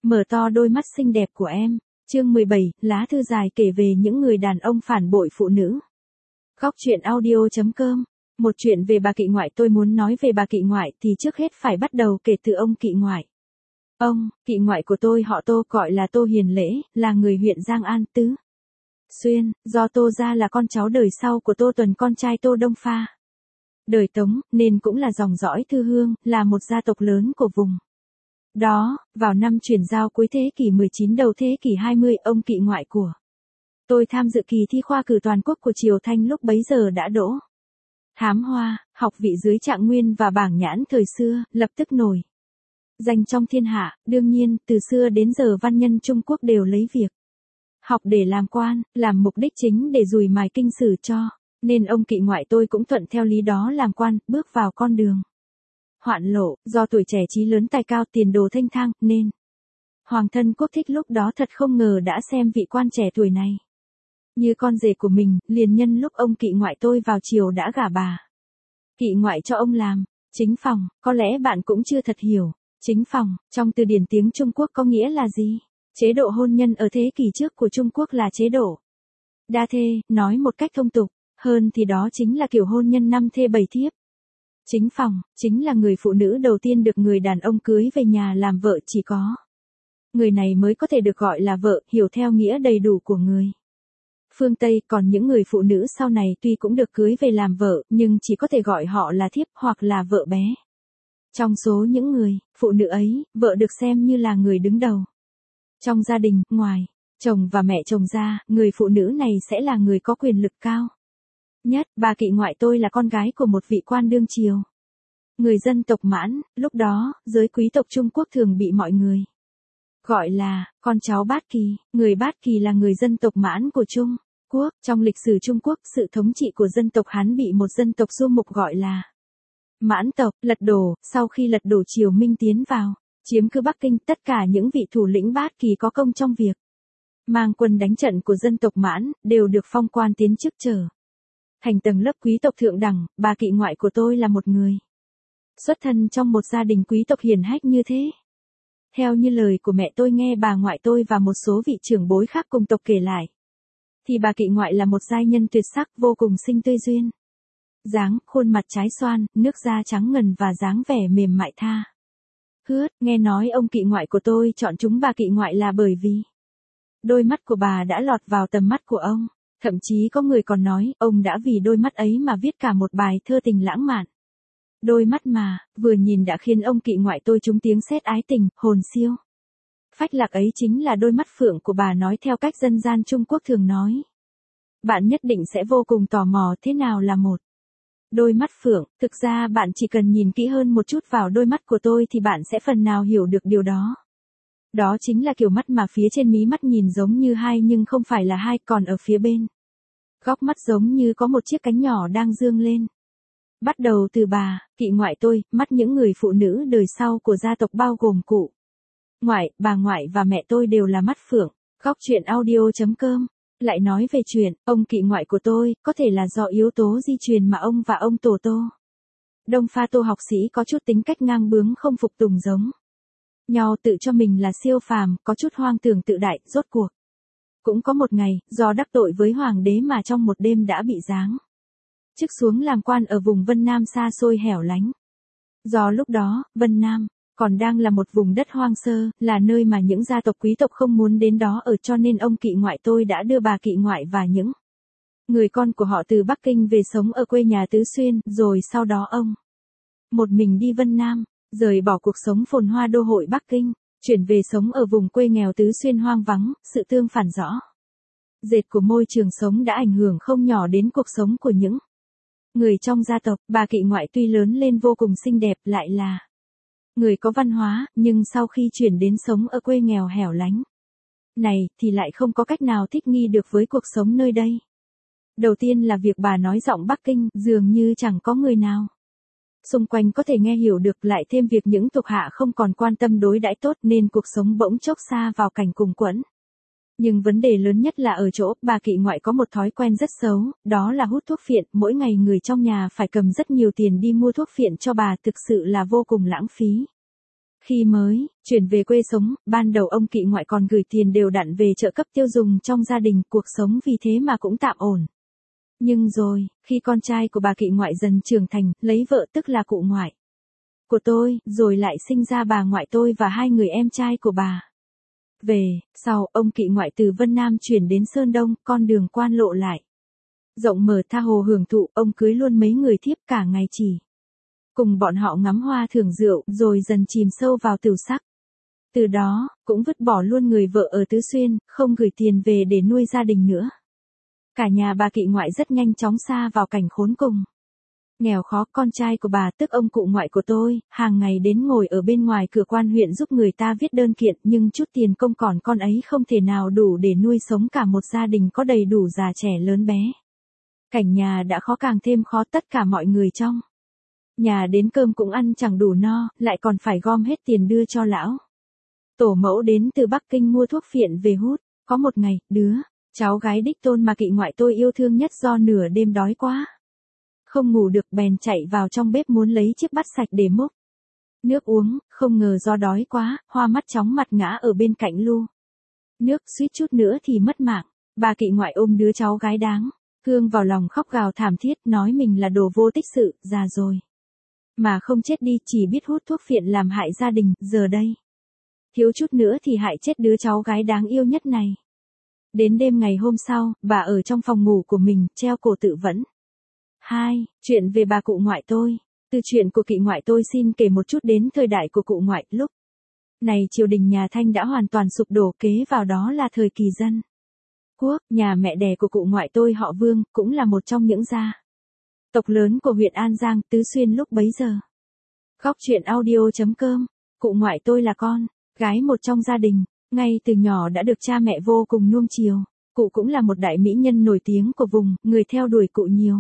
Mở to đôi mắt xinh đẹp của em. Chương 17, lá thư dài kể về những người đàn ông phản bội phụ nữ. Góc truyện audio.com. Một chuyện về bà Kỵ Ngoại. Tôi muốn nói về bà Kỵ Ngoại thì trước hết phải bắt đầu kể từ ông Kỵ Ngoại. Ông, Kỵ Ngoại của tôi họ Tô, gọi là Tô Hiền Lễ, là người huyện Giang An, Tứ Xuyên, do Tô gia là con cháu đời sau của Tô Tuần, con trai Tô Đông Pha. Đời Tống, nên cũng là dòng dõi Thư Hương, là một gia tộc lớn của vùng. Đó, vào năm chuyển giao cuối thế kỷ 19 đầu thế kỷ 20, ông Kỵ Ngoại của tôi tham dự kỳ thi khoa cử toàn quốc của Triều Thanh, lúc bấy giờ đã đỗ Thám Hoa, học vị dưới Trạng Nguyên và Bảng Nhãn thời xưa, lập tức nổi danh trong thiên hạ. Đương nhiên, từ xưa đến giờ văn nhân Trung Quốc đều lấy việc học để làm quan, làm mục đích chính để dùi mài kinh sử cho, nên ông Kỵ Ngoại tôi cũng thuận theo lý đó làm quan, bước vào con đường hoạn lộ. Do tuổi trẻ chí lớn tài cao, tiền đồ thênh thang, nên hoàng thân quốc thích lúc đó thật không ngờ đã xem vị quan trẻ tuổi này như con rể của mình. Liền nhân lúc ông Kỵ Ngoại tôi vào triều đã gả bà Kỵ Ngoại cho ông làm chính phòng. Có lẽ bạn cũng chưa thật hiểu chính phòng trong từ điển tiếng Trung Quốc có nghĩa là gì. Chế độ hôn nhân ở thế kỷ trước của Trung Quốc là chế độ đa thê, nói một cách thông tục hơn thì đó chính là kiểu hôn nhân 5 thê 7 thiếp. Chính phòng, chính là người phụ nữ đầu tiên được người đàn ông cưới về nhà làm vợ, chỉ có người này mới có thể được gọi là vợ, hiểu theo nghĩa đầy đủ của người phương Tây. Còn những người phụ nữ sau này tuy cũng được cưới về làm vợ, nhưng chỉ có thể gọi họ là thiếp hoặc là vợ bé. Trong số những người phụ nữ ấy, vợ được xem như là người đứng đầu trong gia đình. Ngoài chồng và mẹ chồng ra, người phụ nữ này sẽ là người có quyền lực cao nhất. Bà Kỵ Ngoại tôi là con gái của một vị quan đương triều, người dân tộc Mãn. Lúc đó, giới quý tộc Trung Quốc thường bị mọi người gọi là con cháu Bát Kỳ. Người Bát Kỳ là người dân tộc Mãn của Trung Quốc. Trong lịch sử Trung Quốc, sự thống trị của dân tộc Hán bị một dân tộc du mục gọi là Mãn tộc lật đổ. Sau khi lật đổ, Triều Minh tiến vào chiếm cứ Bắc Kinh. Tất cả những vị thủ lĩnh Bát Kỳ có công trong việc mang quân đánh trận của dân tộc Mãn đều được phong quan tiến chức trở thành tầng lớp quý tộc thượng đẳng. Bà Kỵ Ngoại của tôi là một người xuất thân trong một gia đình quý tộc hiển hách như thế. Theo như lời của mẹ tôi nghe bà ngoại tôi và một số vị trưởng bối khác cùng tộc kể lại, thì bà Kỵ Ngoại là một giai nhân tuyệt sắc, vô cùng xinh tươi duyên dáng, khuôn mặt trái xoan, nước da trắng ngần và dáng vẻ mềm mại tha hướt. Nghe nói ông Kỵ Ngoại của tôi chọn chúng bà Kỵ Ngoại là bởi vì đôi mắt của bà đã lọt vào tầm mắt của ông. Thậm chí có người còn nói, ông đã vì đôi mắt ấy mà viết cả một bài thơ tình lãng mạn. Đôi mắt mà, vừa nhìn đã khiến ông Kỵ Ngoại tôi trúng tiếng sét ái tình, hồn siêu phách lạc ấy chính là đôi mắt phượng của bà. Nói theo cách dân gian Trung Quốc thường nói, bạn nhất định sẽ vô cùng tò mò thế nào là một đôi mắt phượng. Thực ra bạn chỉ cần nhìn kỹ hơn một chút vào đôi mắt của tôi thì bạn sẽ phần nào hiểu được điều đó. Đó chính là kiểu mắt mà phía trên mí mắt nhìn giống như hai nhưng không phải là hai, còn ở phía bên góc mắt giống như có một chiếc cánh nhỏ đang dương lên. Bắt đầu từ bà Kỵ Ngoại tôi, mắt những người phụ nữ đời sau của gia tộc bao gồm cụ ngoại, bà ngoại và mẹ tôi đều là mắt phượng. Góc truyện audio.com. Lại nói về chuyện ông Kỵ Ngoại của tôi, có thể là do yếu tố di truyền mà ông và ông tổ Tô Đông Pha Tô học sĩ có chút tính cách ngang bướng, không phục tùng giống nhau, tự cho mình là siêu phàm, có chút hoang tưởng tự đại. Rốt cuộc cũng có một ngày, do đắc tội với hoàng đế mà trong một đêm đã bị giáng chức xuống làm quan ở vùng Vân Nam xa xôi hẻo lánh. Do lúc đó, Vân Nam còn đang là một vùng đất hoang sơ, là nơi mà những gia tộc quý tộc không muốn đến đó ở, cho nên ông Kỵ Ngoại tôi đã đưa bà Kỵ Ngoại và những người con của họ từ Bắc Kinh về sống ở quê nhà Tứ Xuyên, rồi sau đó ông một mình đi Vân Nam, rời bỏ cuộc sống phồn hoa đô hội Bắc Kinh, chuyển về sống ở vùng quê nghèo Tứ Xuyên hoang vắng. Sự tương phản rõ rệt của môi trường sống đã ảnh hưởng không nhỏ đến cuộc sống của những người trong gia tộc. Bà Kỵ Ngoại tuy lớn lên vô cùng xinh đẹp, lại là người có văn hóa, nhưng sau khi chuyển đến sống ở quê nghèo hẻo lánh này, thì lại không có cách nào thích nghi được với cuộc sống nơi đây. Đầu tiên là việc bà nói giọng Bắc Kinh, dường như chẳng có người nào xung quanh có thể nghe hiểu được, lại thêm việc những thuộc hạ không còn quan tâm đối đãi tốt, nên cuộc sống bỗng chốc xa vào cảnh cùng quẫn. Nhưng vấn đề lớn nhất là ở chỗ, bà Kỵ Ngoại có một thói quen rất xấu, đó là hút thuốc phiện. Mỗi ngày người trong nhà phải cầm rất nhiều tiền đi mua thuốc phiện cho bà, thực sự là vô cùng lãng phí. Khi mới chuyển về quê sống, ban đầu ông Kỵ ngoại còn gửi tiền đều đặn về trợ cấp tiêu dùng trong gia đình, cuộc sống vì thế mà cũng tạm ổn. Nhưng rồi, khi con trai của bà Kỵ ngoại dần trưởng thành, lấy vợ tức là cụ ngoại của tôi, rồi lại sinh ra bà ngoại tôi và hai người em trai của bà. Về sau, ông Kỵ ngoại từ Vân Nam chuyển đến Sơn Đông, con đường quan lộ lại rộng mở tha hồ hưởng thụ, ông cưới luôn mấy người thiếp cả ngày chỉ cùng bọn họ ngắm hoa thưởng rượu, rồi dần chìm sâu vào tửu sắc. Từ đó, cũng vứt bỏ luôn người vợ ở Tứ Xuyên, không gửi tiền về để nuôi gia đình nữa. Cả nhà bà Kỵ ngoại rất nhanh chóng sa vào cảnh khốn cùng. Nghèo khó, con trai của bà tức ông cụ ngoại của tôi, hàng ngày đến ngồi ở bên ngoài cửa quan huyện giúp người ta viết đơn kiện, nhưng chút tiền công còn con ấy không thể nào đủ để nuôi sống cả một gia đình có đầy đủ già trẻ lớn bé. Cảnh nhà đã khó càng thêm khó, tất cả mọi người trong nhà đến cơm cũng ăn chẳng đủ no, lại còn phải gom hết tiền đưa cho lão tổ mẫu đến từ Bắc Kinh mua thuốc phiện về hút. Có một ngày, đứa cháu gái đích tôn mà Kỵ ngoại tôi yêu thương nhất do nửa đêm đói quá, không ngủ được, bèn chạy vào trong bếp muốn lấy chiếc bát sạch để múc nước uống, không ngờ do đói quá, hoa mắt chóng mặt ngã ở bên cạnh lu nước, suýt chút nữa thì mất mạng. Bà Kỵ ngoại ôm đứa cháu gái đáng thương vào lòng khóc gào thảm thiết, nói mình là đồ vô tích sự, già rồi mà không chết đi, chỉ biết hút thuốc phiện làm hại gia đình, giờ đây thiếu chút nữa thì hại chết đứa cháu gái đáng yêu nhất này. Đến đêm ngày hôm sau, bà ở trong phòng ngủ của mình, treo cổ tự vẫn. 2. Chuyện về bà cụ ngoại tôi. Từ chuyện của Kỵ ngoại tôi xin kể một chút đến thời đại của cụ ngoại. Lúc này triều đình nhà Thanh đã hoàn toàn sụp đổ, kế vào đó là thời kỳ dân quốc. Nhà mẹ đẻ của cụ ngoại tôi họ Vương, cũng là một trong những gia tộc lớn của huyện An Giang, Tứ Xuyên lúc bấy giờ. Góc truyện audio.com. Cụ ngoại tôi là con gái một trong gia đình, ngay từ nhỏ đã được cha mẹ vô cùng nuông chiều. Cụ cũng là một đại mỹ nhân nổi tiếng của vùng, người theo đuổi cụ nhiều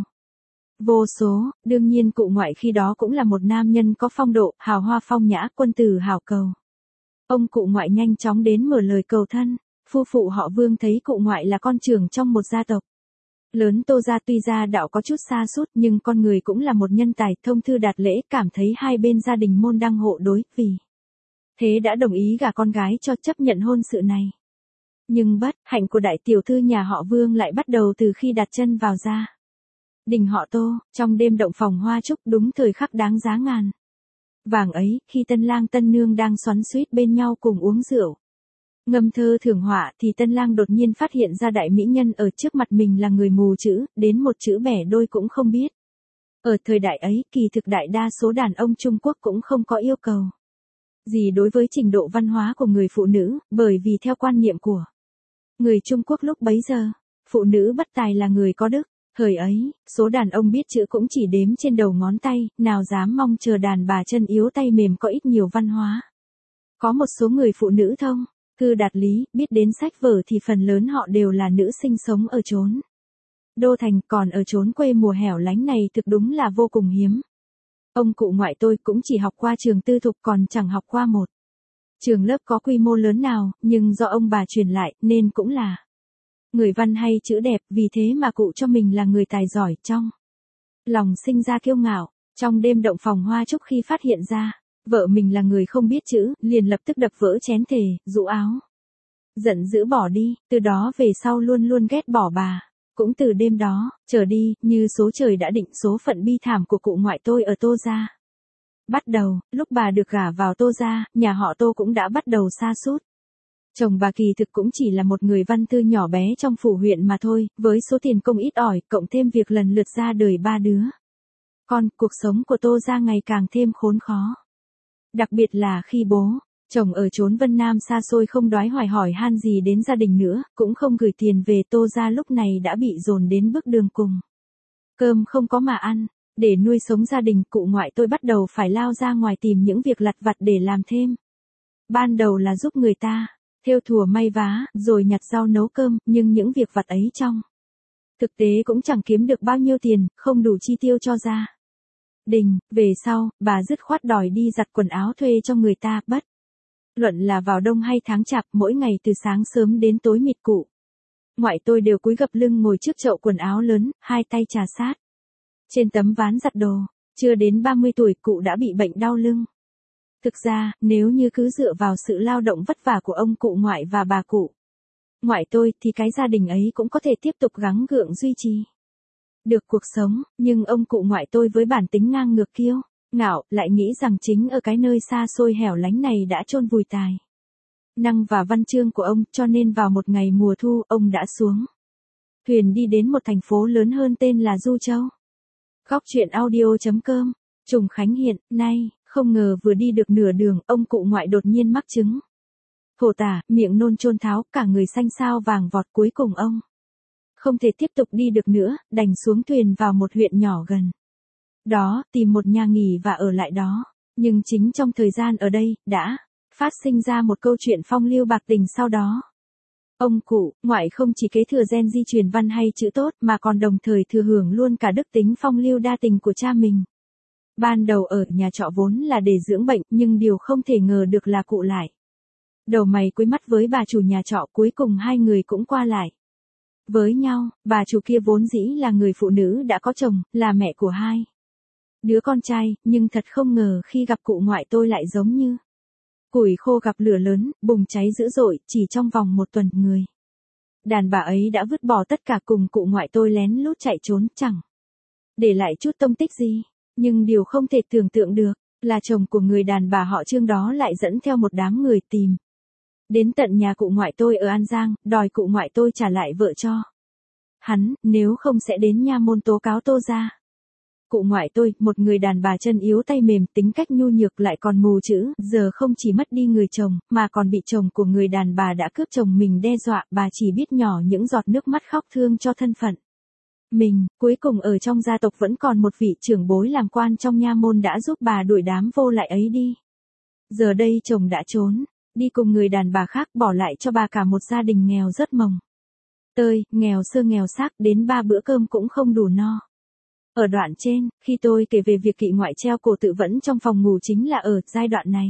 vô số. Đương nhiên cụ ngoại khi đó cũng là một nam nhân có phong độ, hào hoa phong nhã, quân tử hảo cầu. Ông cụ ngoại nhanh chóng đến mở lời cầu thân. Phu phụ họ Vương thấy cụ ngoại là con trưởng trong một gia tộc lớn Tô gia, tuy gia đạo có chút sa sút nhưng con người cũng là một nhân tài, thông thư đạt lễ, cảm thấy hai bên gia đình môn đăng hộ đối, vì thế đã đồng ý gả con gái cho, chấp nhận hôn sự này. Nhưng bất hạnh của đại tiểu thư nhà họ Vương lại bắt đầu từ khi đặt chân vào gia đình họ Tô, trong đêm động phòng hoa trúc, đúng thời khắc đáng giá ngàn vàng ấy, khi tân lang tân nương đang xoắn xuýt bên nhau cùng uống rượu ngâm thơ thưởng họa, thì tân lang đột nhiên phát hiện ra đại mỹ nhân ở trước mặt mình là người mù chữ, đến một chữ bẻ đôi cũng không biết. Ở thời đại ấy, kỳ thực đại đa số đàn ông Trung Quốc cũng không có yêu cầu gì đối với trình độ văn hóa của người phụ nữ, bởi vì theo quan niệm của người Trung Quốc lúc bấy giờ, phụ nữ bất tài là người có đức. Thời ấy, số đàn ông biết chữ cũng chỉ đếm trên đầu ngón tay, nào dám mong chờ đàn bà chân yếu tay mềm có ít nhiều văn hóa. Có một số người phụ nữ thông thư đạt lý, biết đến sách vở thì phần lớn họ đều là nữ sinh sống ở chốn đô thành, còn ở chốn quê mùa hẻo lánh này thực đúng là vô cùng hiếm. Ông cụ ngoại tôi cũng chỉ học qua trường tư thục, còn chẳng học qua một trường lớp có quy mô lớn nào, nhưng do ông bà truyền lại, nên cũng là người văn hay chữ đẹp, vì thế mà cụ cho mình là người tài giỏi, trong lòng sinh ra kiêu ngạo. Trong đêm động phòng hoa trúc, khi phát hiện ra vợ mình là người không biết chữ, liền lập tức đập vỡ chén thề, rũ áo giận dữ bỏ đi, từ đó về sau luôn luôn ghét bỏ bà. Cũng từ đêm đó trở đi, như số trời đã định, số phận bi thảm của cụ ngoại tôi ở Tô gia bắt đầu. Lúc bà được gả vào Tô gia, nhà họ Tô cũng đã bắt đầu sa sút. Chồng bà kỳ thực cũng chỉ là một người văn thư nhỏ bé trong phủ huyện mà thôi, với số tiền công ít ỏi, cộng thêm việc lần lượt ra đời 3 đứa con, cuộc sống của Tô gia ngày càng thêm khốn khó. Đặc biệt là khi bố chồng ở chốn Vân Nam xa xôi không đoái hoài hỏi han gì đến gia đình nữa, cũng không gửi tiền về, Tô gia lúc này đã bị dồn đến bước đường cùng. Cơm không có mà ăn, để nuôi sống gia đình, cụ ngoại tôi bắt đầu phải lao ra ngoài tìm những việc lặt vặt để làm thêm. Ban đầu là giúp người ta thêu thùa may vá, rồi nhặt rau nấu cơm, nhưng những việc vặt ấy trong thực tế cũng chẳng kiếm được bao nhiêu tiền, không đủ chi tiêu cho gia đình. Về sau, bà dứt khoát đòi đi giặt quần áo thuê cho người ta, bất luận là vào đông hay tháng chạp, mỗi ngày từ sáng sớm đến tối mịt, cụ ngoại tôi đều cúi gập lưng ngồi trước chậu quần áo lớn, hai tay chà sát trên tấm ván giặt đồ. Chưa đến 30 tuổi, cụ đã bị bệnh đau lưng. Thực ra, nếu như cứ dựa vào sự lao động vất vả của ông cụ ngoại và bà cụ ngoại tôi thì cái gia đình ấy cũng có thể tiếp tục gắng gượng duy trì được cuộc sống, nhưng ông cụ ngoại tôi với bản tính ngang ngược kiêu ngạo, lại nghĩ rằng chính ở cái nơi xa xôi hẻo lánh này đã chôn vùi tài năng và văn chương của ông, cho nên vào một ngày mùa thu, ông đã xuống thuyền đi đến một thành phố lớn hơn tên là Du Châu. Góc truyện audio.com, Trùng Khánh hiện, nay, không ngờ vừa đi được nửa đường, ông cụ ngoại đột nhiên mắc chứng phổ tả, miệng nôn chôn tháo, cả người xanh xao vàng vọt, cuối cùng ông không thể tiếp tục đi được nữa, đành xuống thuyền vào một huyện nhỏ gần đó, tìm một nhà nghỉ và ở lại đó. Nhưng chính trong thời gian ở đây, đã phát sinh ra một câu chuyện phong lưu bạc tình sau đó. Ông cụ ngoại không chỉ kế thừa gen di truyền văn hay chữ tốt mà còn đồng thời thừa hưởng luôn cả đức tính phong lưu đa tình của cha mình. Ban đầu ở nhà trọ vốn là để dưỡng bệnh, nhưng điều không thể ngờ được là cụ lại đầu mày cuối mắt với bà chủ nhà trọ, cuối cùng hai người cũng qua lại với nhau. Bà chủ kia vốn dĩ là người phụ nữ đã có chồng, là mẹ của hai đứa con trai, nhưng thật không ngờ khi gặp cụ ngoại tôi lại giống như củi khô gặp lửa lớn, bùng cháy dữ dội, chỉ trong vòng một tuần, người đàn bà ấy đã vứt bỏ tất cả cùng cụ ngoại tôi lén lút chạy trốn, chẳng để lại chút tông tích gì. Nhưng điều không thể tưởng tượng được là chồng của người đàn bà họ Trương đó lại dẫn theo một đám người tìm đến tận nhà cụ ngoại tôi ở An Giang, đòi cụ ngoại tôi trả lại vợ cho hắn, nếu không sẽ đến nha môn tố cáo Tô gia. Cụ ngoại tôi, một người đàn bà chân yếu tay mềm, tính cách nhu nhược lại còn mù chữ, giờ không chỉ mất đi người chồng, mà còn bị chồng của người đàn bà đã cướp chồng mình đe dọa, bà chỉ biết nhỏ những giọt nước mắt khóc thương cho thân phận mình. Cuối cùng ở trong gia tộc vẫn còn một vị trưởng bối làm quan trong nha môn đã giúp bà đuổi đám vô lại ấy đi. Giờ đây chồng đã trốn đi cùng người đàn bà khác, bỏ lại cho bà cả một gia đình nghèo rất mồng tơi, nghèo sơ nghèo xác, đến 3 bữa cơm cũng không đủ no. Ở đoạn trên, khi tôi kể về việc kỵ ngoại treo cổ tự vẫn trong phòng ngủ chính là ở giai đoạn này.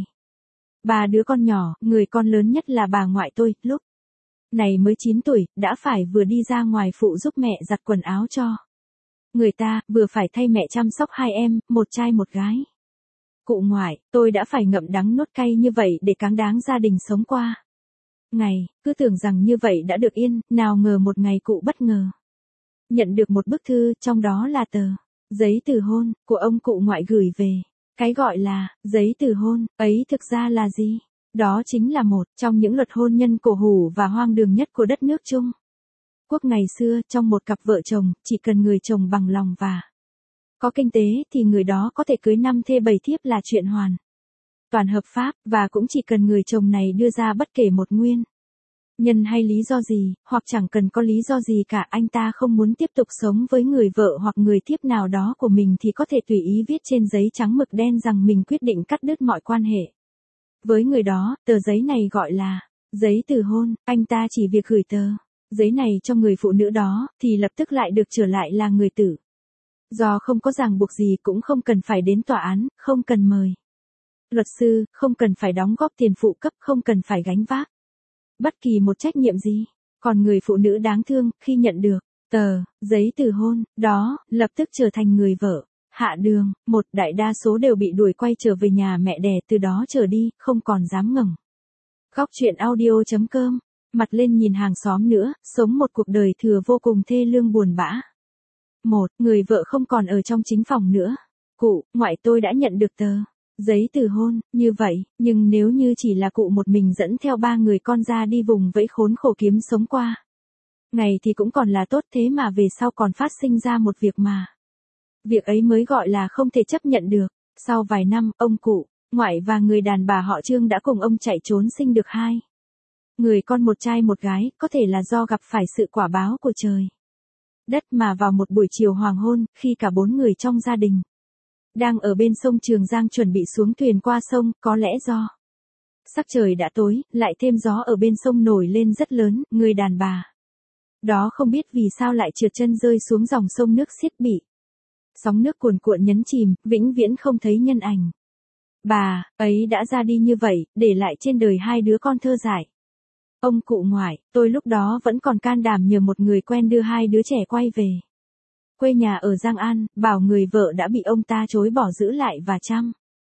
3 đứa con nhỏ, người con lớn nhất là bà ngoại tôi, lúc này mới 9 tuổi, đã phải vừa đi ra ngoài phụ giúp mẹ giặt quần áo cho người ta, vừa phải thay mẹ chăm sóc 2 em, một trai một gái. Cụ ngoại, tôi đã phải ngậm đắng nuốt cay như vậy để cáng đáng gia đình sống qua ngày, cứ tưởng rằng như vậy đã được yên, nào ngờ một ngày cụ bất ngờ nhận được một bức thư, trong đó là tờ giấy từ hôn của ông cụ ngoại gửi về. Cái gọi là giấy từ hôn ấy thực ra là gì? Đó chính là một trong những luật hôn nhân cổ hủ và hoang đường nhất của đất nước Trung Quốc ngày xưa. Trong một cặp vợ chồng, chỉ cần người chồng bằng lòng và có kinh tế thì người đó có thể cưới 5 thê 7 thiếp là chuyện hoàn toàn hợp pháp, và cũng chỉ cần người chồng này đưa ra bất kể một nguyên nhân hay lý do gì, hoặc chẳng cần có lý do gì cả, anh ta không muốn tiếp tục sống với người vợ hoặc người thiếp nào đó của mình thì có thể tùy ý viết trên giấy trắng mực đen rằng mình quyết định cắt đứt mọi quan hệ với người đó. Tờ giấy này gọi là giấy từ hôn. Anh ta chỉ việc gửi tờ giấy này cho người phụ nữ đó thì lập tức lại được trở lại là người tử do, không có ràng buộc gì, cũng không cần phải đến tòa án, không cần mời luật sư, không cần phải đóng góp tiền phụ cấp, không cần phải gánh vác bất kỳ một trách nhiệm gì. Còn người phụ nữ đáng thương, khi nhận được tờ giấy từ hôn đó, lập tức trở thành người vợ hạ đường. Đại đa số đều bị đuổi quay trở về nhà mẹ đẻ, từ đó trở đi, không còn dám ngẩng Góc truyện audio.com, mặt lên nhìn hàng xóm nữa, sống một cuộc đời thừa vô cùng thê lương buồn bã. Người vợ không còn ở trong chính phòng nữa. Cụ ngoại tôi đã nhận được tờ giấy từ hôn như vậy, nhưng nếu như chỉ là cụ một mình dẫn theo 3 người con ra đi vùng vẫy khốn khổ kiếm sống qua ngày thì cũng còn là tốt, thế mà về sau còn phát sinh ra một việc ấy mới gọi là không thể chấp nhận được. Sau vài năm, ông cụ ngoại và người đàn bà họ Trương đã cùng ông chạy trốn, sinh được 2 người con, một trai một gái, có thể là do gặp phải sự quả báo của trời đất mà vào một buổi chiều hoàng hôn, khi cả 4 người trong gia đình đang ở bên sông Trường Giang chuẩn bị xuống thuyền qua sông, có lẽ do sắc trời đã tối, lại thêm gió ở bên sông nổi lên rất lớn, người đàn bà đó không biết vì sao lại trượt chân rơi xuống dòng sông nước xiết, bị sóng nước cuồn cuộn nhấn chìm, vĩnh viễn không thấy nhân ảnh. Bà ấy đã ra đi như vậy, để lại trên đời 2 đứa con thơ dại. Ông cụ ngoại, tôi lúc đó vẫn còn can đảm nhờ một người quen đưa 2 đứa trẻ quay về quê nhà ở Giang An, bảo người vợ đã bị ông ta chối bỏ giữ lại và chăm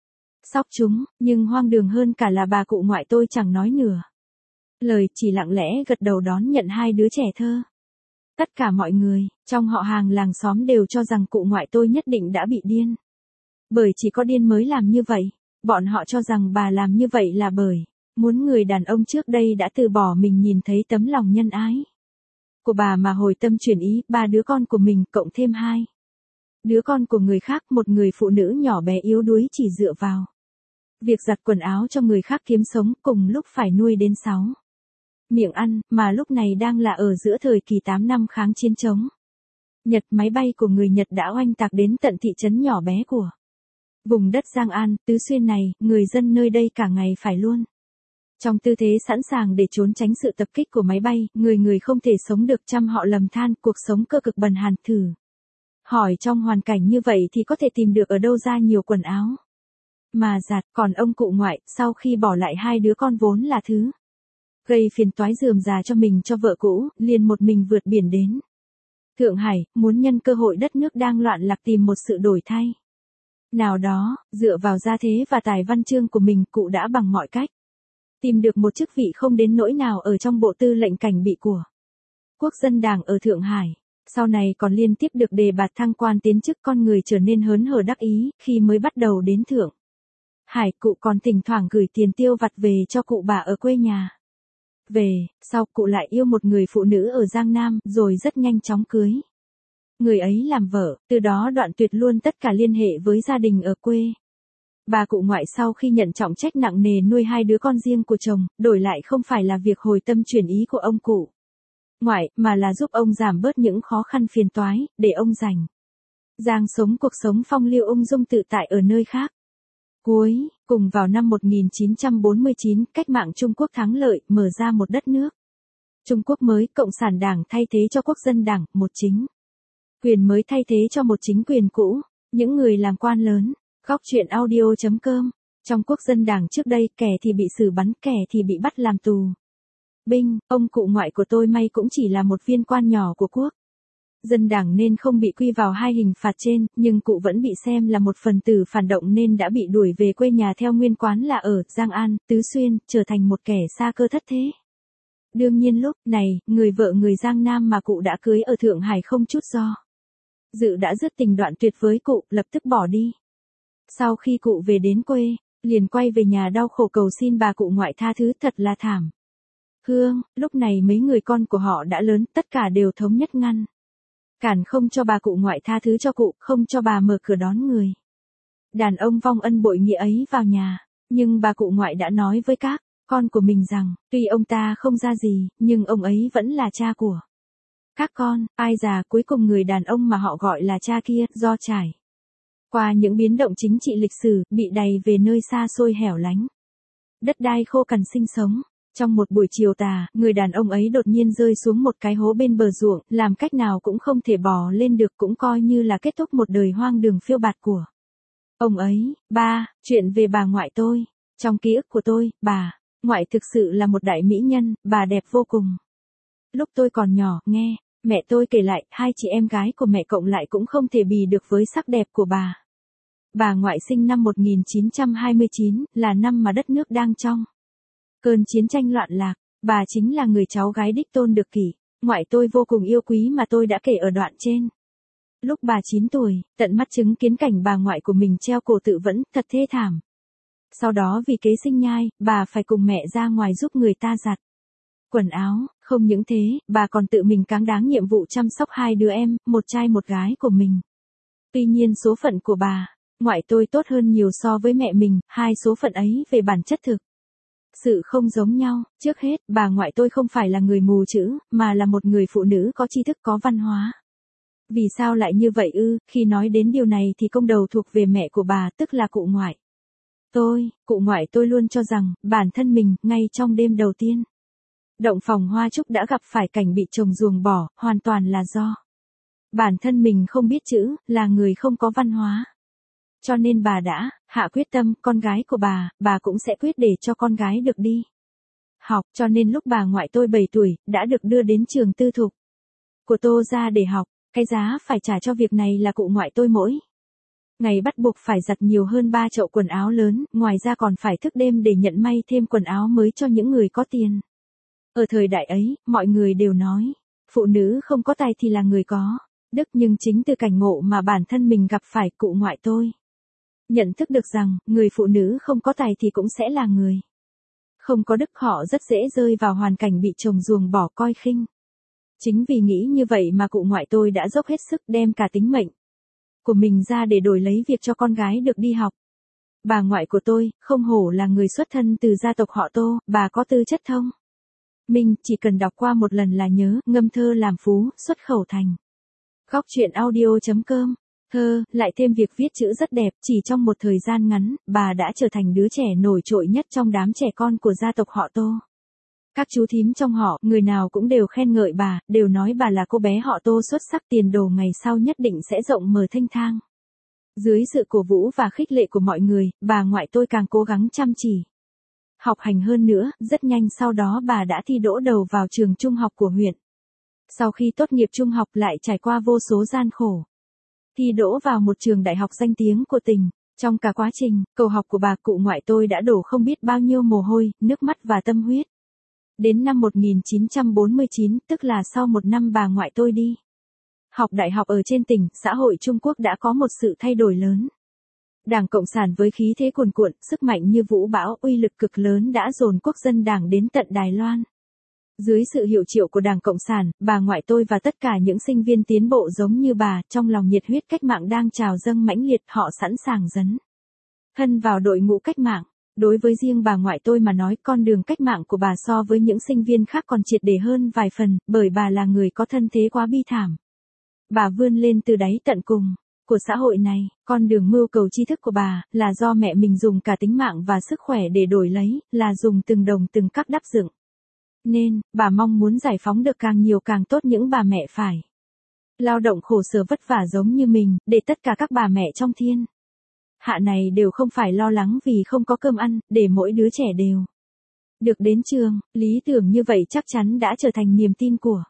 Sóc chúng, nhưng hoang đường hơn cả là bà cụ ngoại tôi chẳng nói nửa lời, chỉ lặng lẽ gật đầu đón nhận hai đứa trẻ thơ. Tất cả mọi người, trong họ hàng làng xóm đều cho rằng cụ ngoại tôi nhất định đã bị điên. Bởi chỉ có điên mới làm như vậy, bọn họ cho rằng bà làm như vậy là bởi muốn người đàn ông trước đây đã từ bỏ mình nhìn thấy tấm lòng nhân ái của bà mà hồi tâm chuyển ý, ba đứa con của mình cộng thêm hai đứa con của người khác, một người phụ nữ nhỏ bé yếu đuối chỉ dựa vào việc giặt quần áo cho người khác kiếm sống, cùng lúc phải nuôi đến 6 miệng ăn, mà lúc này đang là ở giữa thời kỳ 8 năm kháng chiến chống Nhật. Máy bay của người Nhật đã oanh tạc đến tận thị trấn nhỏ bé của vùng đất Giang An, Tứ Xuyên này, người dân nơi đây cả ngày phải luôn trong tư thế sẵn sàng để trốn tránh sự tập kích của máy bay, người người không thể sống được, trăm họ lầm than, cuộc sống cơ cực bần hàn. Thử hỏi trong hoàn cảnh như vậy thì có thể tìm được ở đâu ra nhiều quần áo mà giặt. Còn ông cụ ngoại, sau khi bỏ lại hai đứa con vốn là thứ gây phiền toái rườm rà cho mình cho vợ cũ, liền một mình vượt biển đến Thượng Hải, muốn nhân cơ hội đất nước đang loạn lạc tìm một sự đổi thay nào đó. Dựa vào gia thế và tài văn chương của mình, cụ đã bằng mọi cách tìm được một chức vị không đến nỗi nào ở trong bộ tư lệnh cảnh bị của Quốc dân Đảng ở Thượng Hải. Sau này còn liên tiếp được đề bạt thăng quan tiến chức, con người trở nên hớn hở đắc ý. Khi mới bắt đầu đến Thượng Hải, cụ còn thỉnh thoảng gửi tiền tiêu vặt về cho cụ bà ở quê nhà. Về sau, cụ lại yêu một người phụ nữ ở Giang Nam, rồi rất nhanh chóng cưới người ấy làm vợ, từ đó đoạn tuyệt luôn tất cả liên hệ với gia đình ở quê. Bà cụ ngoại sau khi nhận trọng trách nặng nề nuôi hai đứa con riêng của chồng, đổi lại không phải là việc hồi tâm chuyển ý của ông cụ ngoại, mà là giúp ông giảm bớt những khó khăn phiền toái, để ông rảnh rang sống cuộc sống phong lưu ung dung tự tại ở nơi khác. Cùng vào năm 1949, cách mạng Trung Quốc thắng lợi, mở ra một đất nước Trung Quốc mới, Cộng sản Đảng thay thế cho Quốc dân Đảng, một chính quyền mới thay thế cho một chính quyền cũ. Những người làm quan lớn. Góc truyện audio.com. Trong Quốc dân Đảng trước đây, kẻ thì bị xử bắn, kẻ thì bị bắt làm tù binh. Ông cụ ngoại của tôi may cũng chỉ là một viên quan nhỏ của Quốc dân Đảng nên không bị quy vào hai hình phạt trên, nhưng cụ vẫn bị xem là một phần tử phản động nên đã bị đuổi về quê nhà theo nguyên quán là ở Giang An, Tứ Xuyên, trở thành một kẻ xa cơ thất thế. Đương nhiên lúc này, người vợ người Giang Nam mà cụ đã cưới ở Thượng Hải không chút do dự đã dứt tình đoạn tuyệt với cụ, lập tức bỏ đi. Sau khi cụ về đến quê, liền quay về nhà đau khổ cầu xin bà cụ ngoại tha thứ, thật là thảm. Lúc này mấy người con của họ đã lớn, tất cả đều thống nhất ngăn cản không cho bà cụ ngoại tha thứ cho cụ, không cho bà mở cửa đón người đàn ông vong ân bội nghĩa ấy vào nhà. Nhưng bà cụ ngoại đã nói với các con của mình rằng, tuy ông ta không ra gì, nhưng ông ấy vẫn là cha của các con. Ai già, cuối cùng người đàn ông mà họ gọi là cha kia, do trải qua những biến động chính trị lịch sử, bị đày về nơi xa xôi hẻo lánh, đất đai khô cằn sinh sống. Trong một buổi chiều tà, người đàn ông ấy đột nhiên rơi xuống một cái hố bên bờ ruộng, làm cách nào cũng không thể bò lên được, cũng coi như là kết thúc một đời hoang đường phiêu bạt của ông ấy. Chuyện về bà ngoại tôi. Trong ký ức của tôi, bà ngoại thực sự là một đại mỹ nhân, bà đẹp vô cùng. Lúc tôi còn nhỏ, nghe mẹ tôi kể lại, hai chị em gái của mẹ cộng lại cũng không thể bì được với sắc đẹp của bà. Bà ngoại sinh năm 1929, là năm mà đất nước đang trong cơn chiến tranh loạn lạc. Bà chính là người cháu gái đích tôn được kỷ ngoại tôi vô cùng yêu quý mà tôi đã kể ở đoạn trên. Lúc bà 9 tuổi, tận mắt chứng kiến cảnh bà ngoại của mình treo cổ tự vẫn, thật thê thảm. Sau đó vì kế sinh nhai, bà phải cùng mẹ ra ngoài giúp người ta giặt quần áo. Không những thế, bà còn tự mình cáng đáng nhiệm vụ chăm sóc hai đứa em, một trai một gái của mình. Tuy nhiên số phận của bà ngoại tôi tốt hơn nhiều so với mẹ mình, hai số phận ấy về bản chất thực sự không giống nhau. Trước hết, bà ngoại tôi không phải là người mù chữ, mà là một người phụ nữ có tri thức, có văn hóa. Vì sao lại như vậy ư? Khi nói đến điều này thì công đầu thuộc về mẹ của bà, tức là cụ ngoại tôi. Cụ ngoại tôi luôn cho rằng, bản thân mình, ngay trong đêm đầu tiên động phòng hoa trúc đã gặp phải cảnh bị chồng ruồng bỏ, hoàn toàn là do bản thân mình không biết chữ, là người không có văn hóa. Cho nên bà đã hạ quyết tâm, con gái của bà cũng sẽ quyết để cho con gái được đi học. Cho nên lúc bà ngoại tôi 7 tuổi, đã được đưa đến trường tư thục của Tô gia để học. Cái giá phải trả cho việc này là cụ ngoại tôi mỗi Ngày bắt buộc phải giặt nhiều hơn 3 chậu quần áo lớn, ngoài ra còn phải thức đêm để nhận may thêm quần áo mới cho những người có tiền. Ở thời đại ấy, mọi người đều nói, phụ nữ không có tài thì là người có đức, nhưng chính từ cảnh ngộ mà bản thân mình gặp phải, cụ ngoại tôi nhận thức được rằng, người phụ nữ không có tài thì cũng sẽ là người không có đức, họ rất dễ rơi vào hoàn cảnh bị chồng ruồng bỏ coi khinh. Chính vì nghĩ như vậy mà cụ ngoại tôi đã dốc hết sức đem cả tính mệnh của mình ra để đổi lấy việc cho con gái được đi học. Bà ngoại của tôi, không hổ là người xuất thân từ gia tộc họ Tô, bà có tư chất thông minh, chỉ cần đọc qua một lần là nhớ, ngâm thơ làm phú, xuất khẩu thành. Góc truyện audio.com. Thơ, lại thêm việc viết chữ rất đẹp, chỉ trong một thời gian ngắn, bà đã trở thành đứa trẻ nổi trội nhất trong đám trẻ con của gia tộc họ Tô. Các chú thím trong họ, người nào cũng đều khen ngợi bà, đều nói bà là cô bé họ Tô xuất sắc, tiền đồ ngày sau nhất định sẽ rộng mở thênh thang. Dưới sự cổ vũ và khích lệ của mọi người, bà ngoại tôi càng cố gắng chăm chỉ học hành hơn nữa, rất nhanh sau đó bà đã thi đỗ đầu vào trường trung học của huyện. Sau khi tốt nghiệp trung học lại trải qua vô số gian khổ, thi đỗ vào một trường đại học danh tiếng của tỉnh. Trong cả quá trình cầu học của bà, cụ ngoại tôi đã đổ không biết bao nhiêu mồ hôi, nước mắt và tâm huyết. Đến năm 1949, tức là sau một năm bà ngoại tôi đi học đại học ở trên tỉnh, xã hội Trung Quốc đã có một sự thay đổi lớn. Đảng Cộng sản với khí thế cuồn cuộn, sức mạnh như vũ bão, uy lực cực lớn đã dồn quốc dân đảng đến tận Đài Loan. Dưới sự hiệu triệu của Đảng Cộng sản, bà ngoại tôi và tất cả những sinh viên tiến bộ giống như bà, trong lòng nhiệt huyết cách mạng đang trào dâng mãnh liệt, họ sẵn sàng dấn thân vào đội ngũ cách mạng. Đối với riêng bà ngoại tôi mà nói, con đường cách mạng của bà so với những sinh viên khác còn triệt để hơn vài phần, bởi bà là người có thân thế quá bi thảm. Bà vươn lên từ đáy tận cùng của xã hội này, con đường mưu cầu tri thức của bà, là do mẹ mình dùng cả tính mạng và sức khỏe để đổi lấy, là dùng từng đồng từng cắc đắp dựng. Nên, bà mong muốn giải phóng được càng nhiều càng tốt những bà mẹ phải lao động khổ sở vất vả giống như mình, để tất cả các bà mẹ trong thiên hạ này đều không phải lo lắng vì không có cơm ăn, để mỗi đứa trẻ đều được đến trường. Lý tưởng như vậy chắc chắn đã trở thành niềm tin của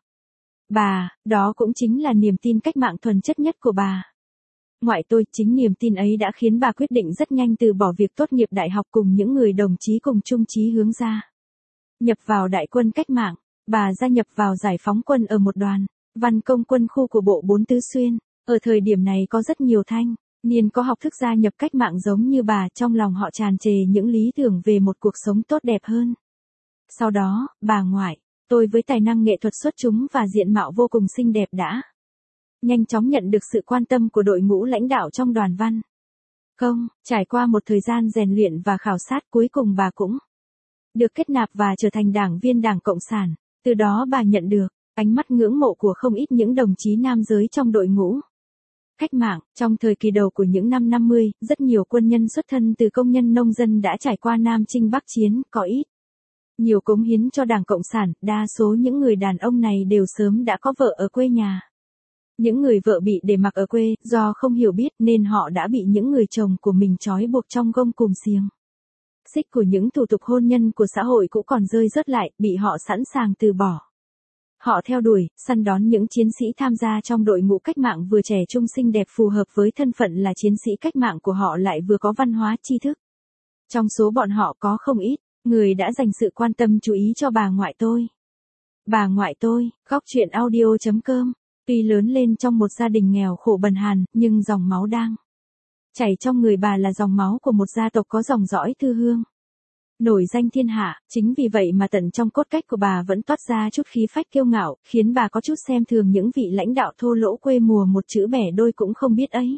bà, đó cũng chính là niềm tin cách mạng thuần chất nhất của bà ngoại tôi. Chính niềm tin ấy đã khiến bà quyết định rất nhanh từ bỏ việc tốt nghiệp đại học cùng những người đồng chí cùng chung chí hướng ra nhập vào đại quân cách mạng. Bà gia nhập vào giải phóng quân ở một đoàn văn công quân khu của bộ 4 Tứ Xuyên. Ở thời điểm này có rất nhiều thanh niên có học thức gia nhập cách mạng giống như bà, trong lòng họ tràn trề những lý tưởng về một cuộc sống tốt đẹp hơn. Sau đó, bà ngoại tôi với tài năng nghệ thuật xuất chúng và diện mạo vô cùng xinh đẹp đã nhanh chóng nhận được sự quan tâm của đội ngũ lãnh đạo trong đoàn văn công. Trải qua một thời gian rèn luyện và khảo sát, cuối cùng bà cũng được kết nạp và trở thành đảng viên Đảng Cộng sản. Từ đó bà nhận được ánh mắt ngưỡng mộ của không ít những đồng chí nam giới trong đội ngũ cách mạng. Trong thời kỳ đầu của những năm 50, rất nhiều quân nhân xuất thân từ công nhân nông dân đã trải qua Nam Chinh Bắc Chiến, có ít nhiều cống hiến cho Đảng Cộng sản. Đa số những người đàn ông này đều sớm đã có vợ ở quê nhà. Những người vợ bị để mặc ở quê, do không hiểu biết nên họ đã bị những người chồng của mình trói buộc trong gông cùm xiềng xích của những thủ tục hôn nhân của xã hội cũ còn rơi rớt lại, bị họ sẵn sàng từ bỏ. Họ theo đuổi, săn đón những chiến sĩ tham gia trong đội ngũ cách mạng vừa trẻ trung xinh đẹp, phù hợp với thân phận là chiến sĩ cách mạng của họ, lại vừa có văn hóa tri thức. Trong số bọn họ có không ít người đã dành sự quan tâm chú ý cho bà ngoại tôi. Bà ngoại tôi, góc truyện audio.com. Tuy lớn lên trong một gia đình nghèo khổ bần hàn, nhưng dòng máu đang chảy trong người bà là dòng máu của một gia tộc có dòng dõi thư hương nổi danh thiên hạ. Chính vì vậy mà tận trong cốt cách của bà vẫn toát ra chút khí phách kiêu ngạo, khiến bà có chút xem thường những vị lãnh đạo thô lỗ quê mùa một chữ bẻ đôi cũng không biết ấy.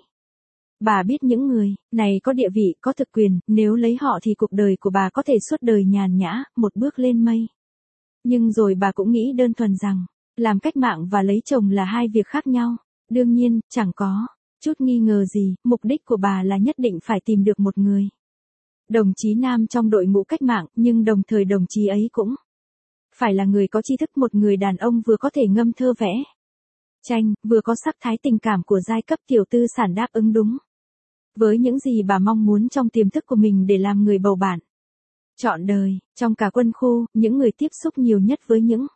Bà biết những người này có địa vị, có thực quyền, nếu lấy họ thì cuộc đời của bà có thể suốt đời nhàn nhã, một bước lên mây. Nhưng rồi bà cũng nghĩ đơn thuần rằng, làm cách mạng và lấy chồng là hai việc khác nhau. Đương nhiên, chẳng có chút nghi ngờ gì, mục đích của bà là nhất định phải tìm được một người đồng chí nam trong đội ngũ cách mạng, nhưng đồng thời đồng chí ấy cũng phải là người có tri thức, một người đàn ông vừa có thể ngâm thơ vẽ tranh, vừa có sắc thái tình cảm của giai cấp tiểu tư sản, đáp ứng đúng với những gì bà mong muốn trong tiềm thức của mình để làm người bầu bạn trọn đời. Trong cả quân khu, những người tiếp xúc nhiều nhất với những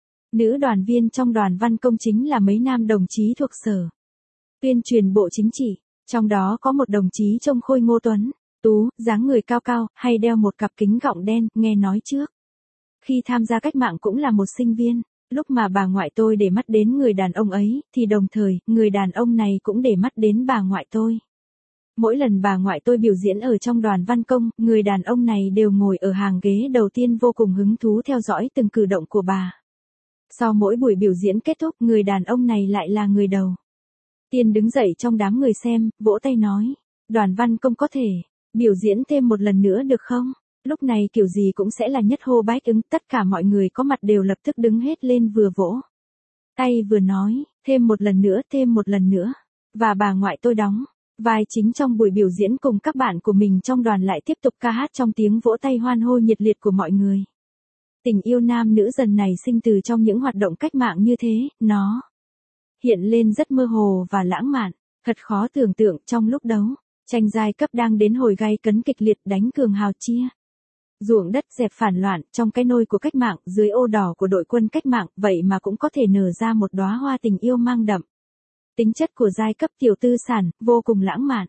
nữ đoàn viên trong đoàn văn công chính là mấy nam đồng chí thuộc sở tuyên truyền Bộ Chính trị. Trong đó có một đồng chí trông khôi ngô tuấn, tú, dáng người cao cao, hay đeo một cặp kính gọng đen, nghe nói trước. Khi tham gia cách mạng cũng là một sinh viên, lúc mà bà ngoại tôi để mắt đến người đàn ông ấy, thì đồng thời, người đàn ông này cũng để mắt đến bà ngoại tôi. Mỗi lần bà ngoại tôi biểu diễn ở trong đoàn văn công, người đàn ông này đều ngồi ở hàng ghế đầu tiên vô cùng hứng thú theo dõi từng cử động của bà. Sau mỗi buổi biểu diễn kết thúc, người đàn ông này lại là người đầu tiên đứng dậy trong đám người xem, vỗ tay nói, đoàn văn công có thể biểu diễn thêm một lần nữa được không? Lúc này kiểu gì cũng sẽ là nhất hô bách ứng, tất cả mọi người có mặt đều lập tức đứng hết lên vừa vỗ tay vừa nói, thêm một lần nữa. Và bà ngoại tôi đóng vai chính trong buổi biểu diễn cùng các bạn của mình trong đoàn lại tiếp tục ca hát trong tiếng vỗ tay hoan hô nhiệt liệt của mọi người. Tình yêu nam nữ dần này sinh từ trong những hoạt động cách mạng như thế, nó hiện lên rất mơ hồ và lãng mạn, thật khó tưởng tượng trong lúc đấu, tranh giai cấp đang đến hồi gay cấn kịch liệt đánh cường hào chia. Ruộng đất dẹp phản loạn, trong cái nôi của cách mạng, dưới ô đỏ của đội quân cách mạng, vậy mà cũng có thể nở ra một đóa hoa tình yêu mang đậm tính chất của giai cấp tiểu tư sản, vô cùng lãng mạn.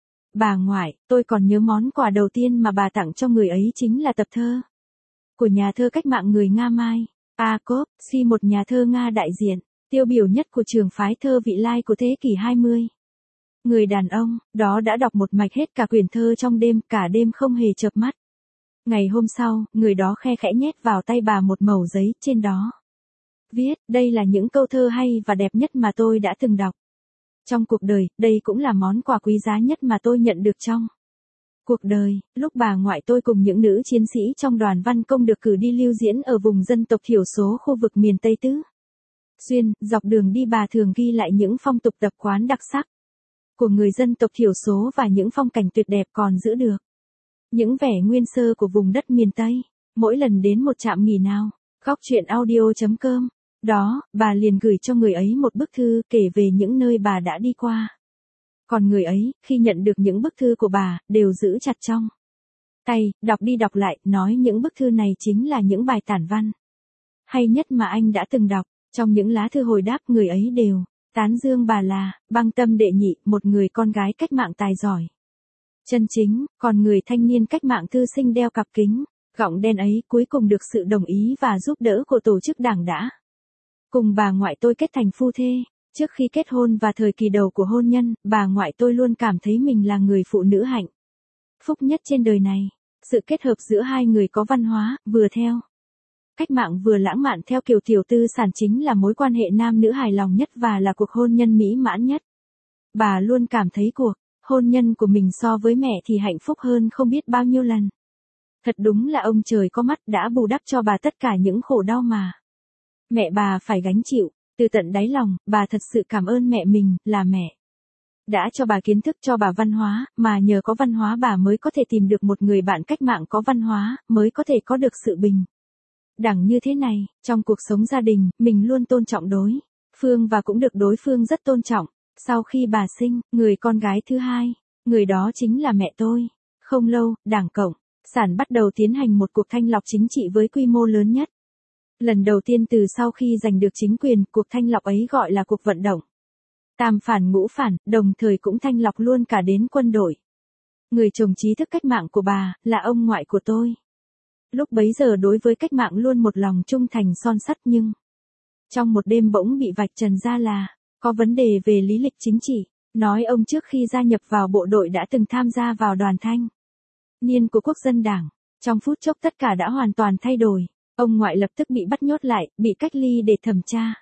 Bà ngoại, tôi còn nhớ món quà đầu tiên mà bà tặng cho người ấy chính là tập thơ của nhà thơ cách mạng người Nga Mai Akovsky, một nhà thơ Nga đại diện, tiêu biểu nhất của trường phái thơ vị lai của thế kỷ 20. Người đàn ông đó đã đọc một mạch hết cả quyển thơ trong đêm, cả đêm không hề chợp mắt. Ngày hôm sau, người đó khe khẽ nhét vào tay bà một mẩu giấy, trên đó viết, đây là những câu thơ hay và đẹp nhất mà tôi đã từng đọc trong cuộc đời, đây cũng là món quà quý giá nhất mà tôi nhận được trong cuộc đời. Lúc bà ngoại tôi cùng những nữ chiến sĩ trong đoàn văn công được cử đi lưu diễn ở vùng dân tộc thiểu số khu vực miền Tây Tứ Xuyên, dọc đường đi bà thường ghi lại những phong tục tập quán đặc sắc của người dân tộc thiểu số và những phong cảnh tuyệt đẹp còn giữ được những vẻ nguyên sơ của vùng đất miền Tây. Mỗi lần đến một trạm nghỉ nào, gocchuyenaudio.com, đó, bà liền gửi cho người ấy một bức thư kể về những nơi bà đã đi qua. Còn người ấy, khi nhận được những bức thư của bà, đều giữ chặt trong tay, đọc đi đọc lại, nói những bức thư này chính là những bài tản văn hay nhất mà anh đã từng đọc. Trong những lá thư hồi đáp, người ấy đều tán dương bà là Băng Tâm đệ nhị, một người con gái cách mạng tài giỏi, chân chính. Còn người thanh niên cách mạng thư sinh đeo cặp kính gọng đen ấy cuối cùng được sự đồng ý và giúp đỡ của tổ chức đảng đã cùng bà ngoại tôi kết thành phu thê. Trước khi kết hôn và thời kỳ đầu của hôn nhân, bà ngoại tôi luôn cảm thấy mình là người phụ nữ hạnh phúc nhất trên đời này. Sự kết hợp giữa hai người có văn hóa, vừa theo cách mạng vừa lãng mạn theo kiểu tiểu tư sản chính là mối quan hệ nam nữ hài lòng nhất và là cuộc hôn nhân mỹ mãn nhất. Bà luôn cảm thấy cuộc hôn nhân của mình so với mẹ thì hạnh phúc hơn không biết bao nhiêu lần. Thật đúng là ông trời có mắt đã bù đắp cho bà tất cả những khổ đau mà mẹ bà phải gánh chịu. Từ tận đáy lòng, bà thật sự cảm ơn mẹ mình, là mẹ đã cho bà kiến thức, cho bà văn hóa, mà nhờ có văn hóa bà mới có thể tìm được một người bạn cách mạng có văn hóa, mới có thể có được sự bình đẳng như thế này. Trong cuộc sống gia đình, mình luôn tôn trọng đối phương và cũng được đối phương rất tôn trọng. Sau khi bà sinh người con gái thứ hai, người đó chính là mẹ tôi, không lâu, Đảng Cộng sản bắt đầu tiến hành một cuộc thanh lọc chính trị với quy mô lớn nhất. Lần đầu tiên từ sau khi giành được chính quyền, cuộc thanh lọc ấy gọi là cuộc vận động tam phản ngũ phản, đồng thời cũng thanh lọc luôn cả đến quân đội. Người chồng trí thức cách mạng của bà, là ông ngoại của tôi. Lúc bấy giờ đối với cách mạng luôn một lòng trung thành son sắt, nhưng trong một đêm bỗng bị vạch trần ra là có vấn đề về lý lịch chính trị. Nói ông trước khi gia nhập vào bộ đội đã từng tham gia vào đoàn thanh niên của Quốc dân Đảng. Trong phút chốc tất cả đã hoàn toàn thay đổi. Ông ngoại lập tức bị bắt nhốt lại, bị cách ly để thẩm tra.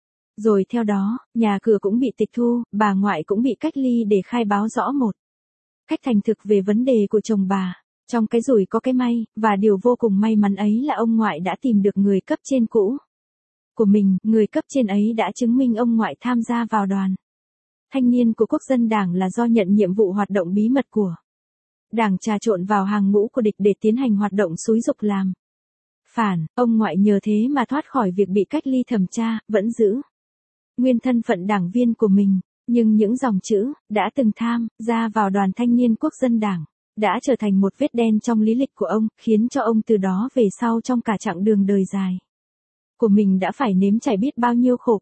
Rồi theo đó, nhà cửa cũng bị tịch thu, bà ngoại cũng bị cách ly để khai báo rõ một cách thành thực về vấn đề của chồng bà. Trong cái rủi có cái may, và điều vô cùng may mắn ấy là ông ngoại đã tìm được người cấp trên cũ của mình. Người cấp trên ấy đã chứng minh ông ngoại tham gia vào đoàn thanh niên của Quốc dân Đảng là do nhận nhiệm vụ hoạt động bí mật của Đảng trà trộn vào hàng ngũ của địch để tiến hành hoạt động xúi giục làm phản. Ông ngoại nhờ thế mà thoát khỏi việc bị cách ly thẩm tra, vẫn giữ nguyên thân phận đảng viên của mình. Nhưng những dòng chữ đã từng tham gia vào đoàn thanh niên Quốc dân Đảng đã trở thành một vết đen trong lý lịch của ông, khiến cho ông từ đó về sau trong cả chặng đường đời dài của mình đã phải nếm trải biết bao nhiêu khổ cực.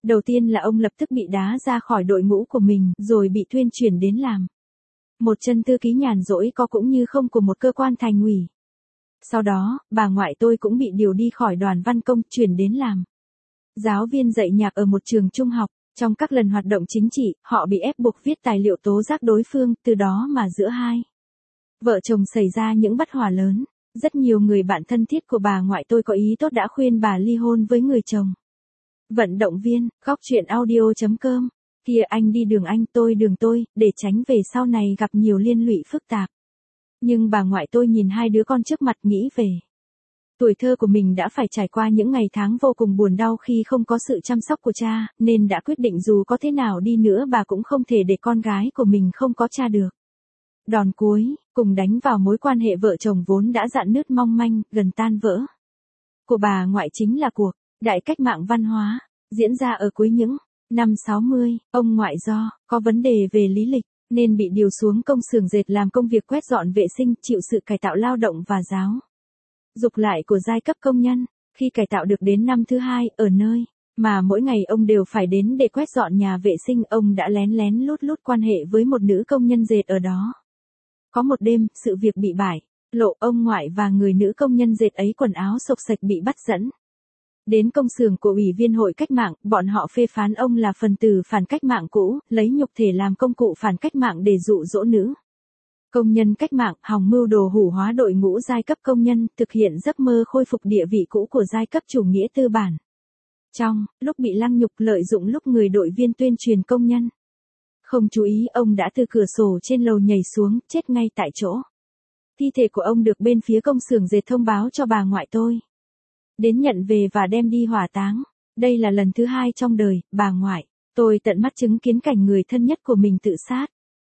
Đầu tiên là ông lập tức bị đá ra khỏi đội ngũ của mình, rồi bị thuyên chuyển đến làm một chân thư ký nhàn rỗi có cũng như không của một cơ quan thành ủy. Sau đó, bà ngoại tôi cũng bị điều đi khỏi đoàn văn công, chuyển đến làm giáo viên dạy nhạc ở một trường trung học. Trong các lần hoạt động chính trị, họ bị ép buộc viết tài liệu tố giác đối phương, từ đó mà giữa hai vợ chồng xảy ra những bất hòa lớn. Rất nhiều người bạn thân thiết của bà ngoại tôi có ý tốt đã khuyên bà ly hôn với người chồng. Vận động viên, góc chuyện audio.com. Kìa anh đi đường anh, tôi đường tôi, để tránh về sau này gặp nhiều liên lụy phức tạp. Nhưng bà ngoại tôi nhìn hai đứa con trước mặt nghĩ về tuổi thơ của mình đã phải trải qua những ngày tháng vô cùng buồn đau khi không có sự chăm sóc của cha, nên đã quyết định dù có thế nào đi nữa bà cũng không thể để con gái của mình không có cha được. Đòn cuối, cùng đánh vào mối quan hệ vợ chồng vốn đã rạn nứt mong manh, gần tan vỡ của bà ngoại chính là cuộc đại cách mạng văn hóa, diễn ra ở cuối những năm 60, ông ngoại do có vấn đề về lý lịch, nên bị điều xuống công xưởng dệt làm công việc quét dọn vệ sinh, chịu sự cải tạo lao động và giáo dục lại của giai cấp công nhân. Khi cải tạo được đến năm thứ 2, ở nơi mà mỗi ngày ông đều phải đến để quét dọn nhà vệ sinh, ông đã lén lén lút lút quan hệ với một nữ công nhân dệt ở đó. Có một đêm, sự việc bị bại lộ, ông ngoại và người nữ công nhân dệt ấy quần áo xộc xệch bị bắt dẫn đến công xưởng của Ủy viên Hội Cách mạng. Bọn họ phê phán ông là phần tử phản cách mạng cũ, lấy nhục thể làm công cụ phản cách mạng để dụ dỗ nữ công nhân cách mạng, hòng mưu đồ hủ hóa đội ngũ giai cấp công nhân, thực hiện giấc mơ khôi phục địa vị cũ của giai cấp chủ nghĩa tư bản. Trong lúc bị lăng nhục, lợi dụng lúc người đội viên tuyên truyền công nhân không chú ý, ông đã từ cửa sổ trên lầu nhảy xuống, chết ngay tại chỗ. Thi thể của ông được bên phía công xưởng dệt thông báo cho bà ngoại tôi đến nhận về và đem đi hỏa táng. Đây là lần thứ 2 trong đời bà ngoại tôi tận mắt chứng kiến cảnh người thân nhất của mình tự sát.